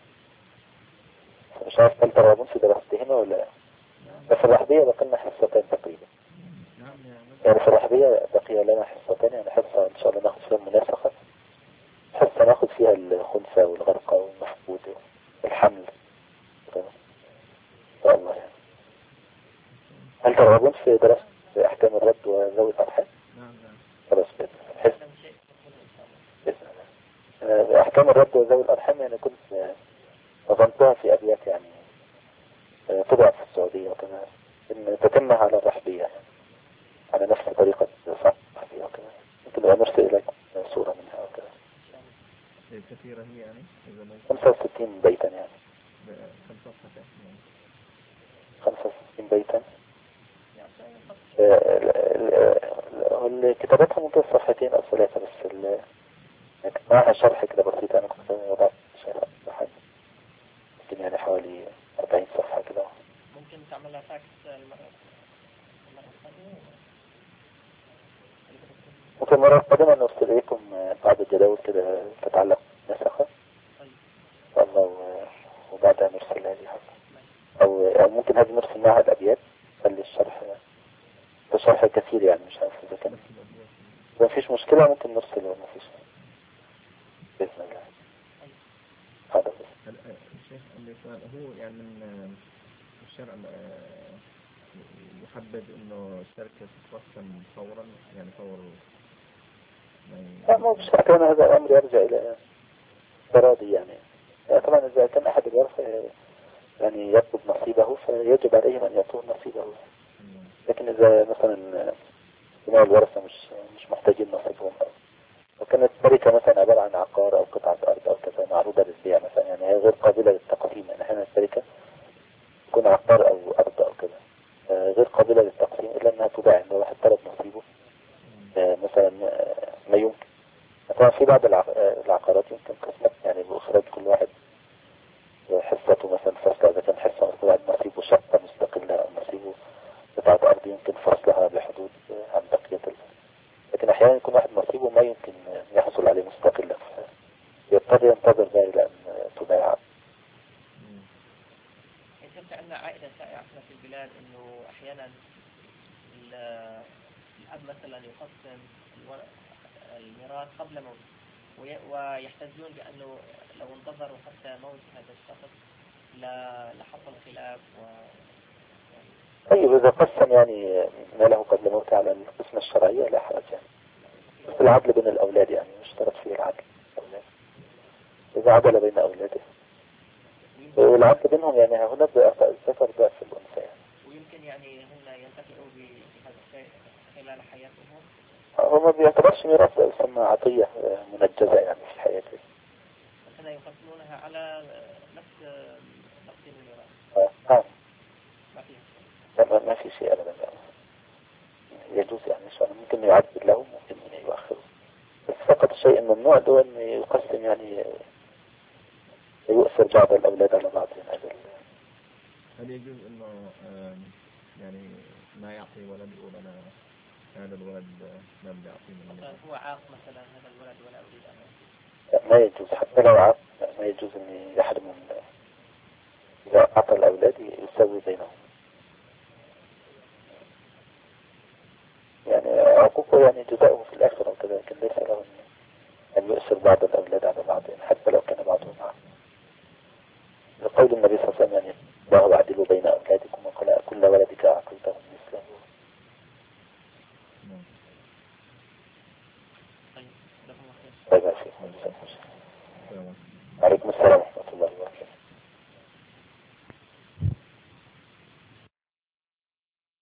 فمش عارف هل ترغبون في دراستهما ولا لا. بس الرحبية بقى لنا حصتين تقريبا، يعني في الرحبية بقي لنا حصتين، يعني حصة إن شاء الله ناخذ فيها المناسخة، حصة ناخذ فيها الخنثى والغرقى والمفقود والحمل إن شاء الله. يعني هل ترغبون في دراسة أحكام الرد وذوي الأرحام؟ خلاص بإذن الله. أحكام الرد وذوي الأرحام يعني كنت نظمتها في أبيات يعني طبعت في السعودية وكذا، إن تتمها على الرحبية. بيتا. يعني كتابتها ممكن صفحتين أو ثلاثة بس معها شرح كده بسيط. أنا كنت وضعت شرح بحاجة ممكن يعني حوالي 40 صفحة كده. ممكن تعملها فاكس المرة القادمة. ممكن المرة القادمة نرسل إليكم بعض الجداول كده تتعلق نسخة وبعدها نرسل هذه حاجة أو ممكن هذه نرسل معها الأبيات. خلي الشرح ده شرح كثير يعني مش عارف إذا كان ما فيش مشكلة ممكن نرسله ما فيش بإذن الله. هذا بس. الشيخ اللي سؤال هو يعني من الشرع يحبذ إنه الشركة تتقسم فورا يعني فور لا مو بشرط. أنا هذا الأمر يرجع إلى تراضي يعني طبعا إذا كان أحد الورثة يعني يطلب نصيبه فيجب عليهم أن يعطوه نصيبه. لكن إذا مثلا جميع الورثة مش محتاجين نصيبهم وكانت الشركة مثلا عبارة عن عقار أو قطعة أرض أو كذا معروضة للبيع مثلا يعني هي غير قابلة للتقسيم. يعني أحيانا الشركة تكون عقار أو أرض أو كذا غير قابلة للتقسيم إلا أنها تباع إن واحد طلب نصيبه مثلا ما يمكن. طبعا في بعض العقارات يمكن قسمت يعني بإخراج كل واحد حصته مثلا فصلها. إذا كان حصة كل واحد نصيبه شقة مستقلة أو نصيبه قطعة أرض يمكن فصلها بحدود عن بقية لكن أحيانا يكون واحد نصيبه ما يمكن يحصل عليه مستقلا يضطر ينتظر بقى إلى أن تباع. شفت عندنا عائلة شائعة في البلاد إنه أحيانا الأب مثلا يقسم الميراث قبل موته ويحتجون بأنه لو انتظروا حتى موت هذا الشخص لحصل خلاف طيب إذا قسم يعني ماله قبل موته على القسمة الشرعية لا حرج يعني. بس العدل بين الأولاد يعني يشترط فيه العدل. إذا عدل بين أولاده والعدل بينهم يعني هنا الذكر ضعف الأنثى يعني. ويمكن يعني هم ينتفعوا بهذا الشيء خلال حياتهم. هو ما بيعتبرش ميراث يسمى عطية منجزة يعني في حياته. بس هنا يقسمونها على نفس تقسيم الميراث. ما في شيء أبدا يجوز يعني ممكن يعدل له ممكن يؤخره بس فقط الشيء ممنوع هو أن يقسم يعني يؤثر بعض الأولاد على بعض يعني هل يجوز إنه يعني ما يعطي ولد يقول أنا هذا الولد ما بدي أعطيه مثلا هو عاق مثلا هذا الولد ولا أريد أن ما يجوز حتى لو عاق ما يجوز أن يحرم إذا أعطى الأولاد يسوي بينهم يعني عقوقه يعني جزاؤه في الآخرة وكذا لكن ليس له أن يؤثر بعض الأولاد على بعض يعني حتى لو كان بعضهم معه. لقول النبي صلى الله عليه وسلم يعني الله أعدلوا بين أولادكم وقال كل ولدك أعقلته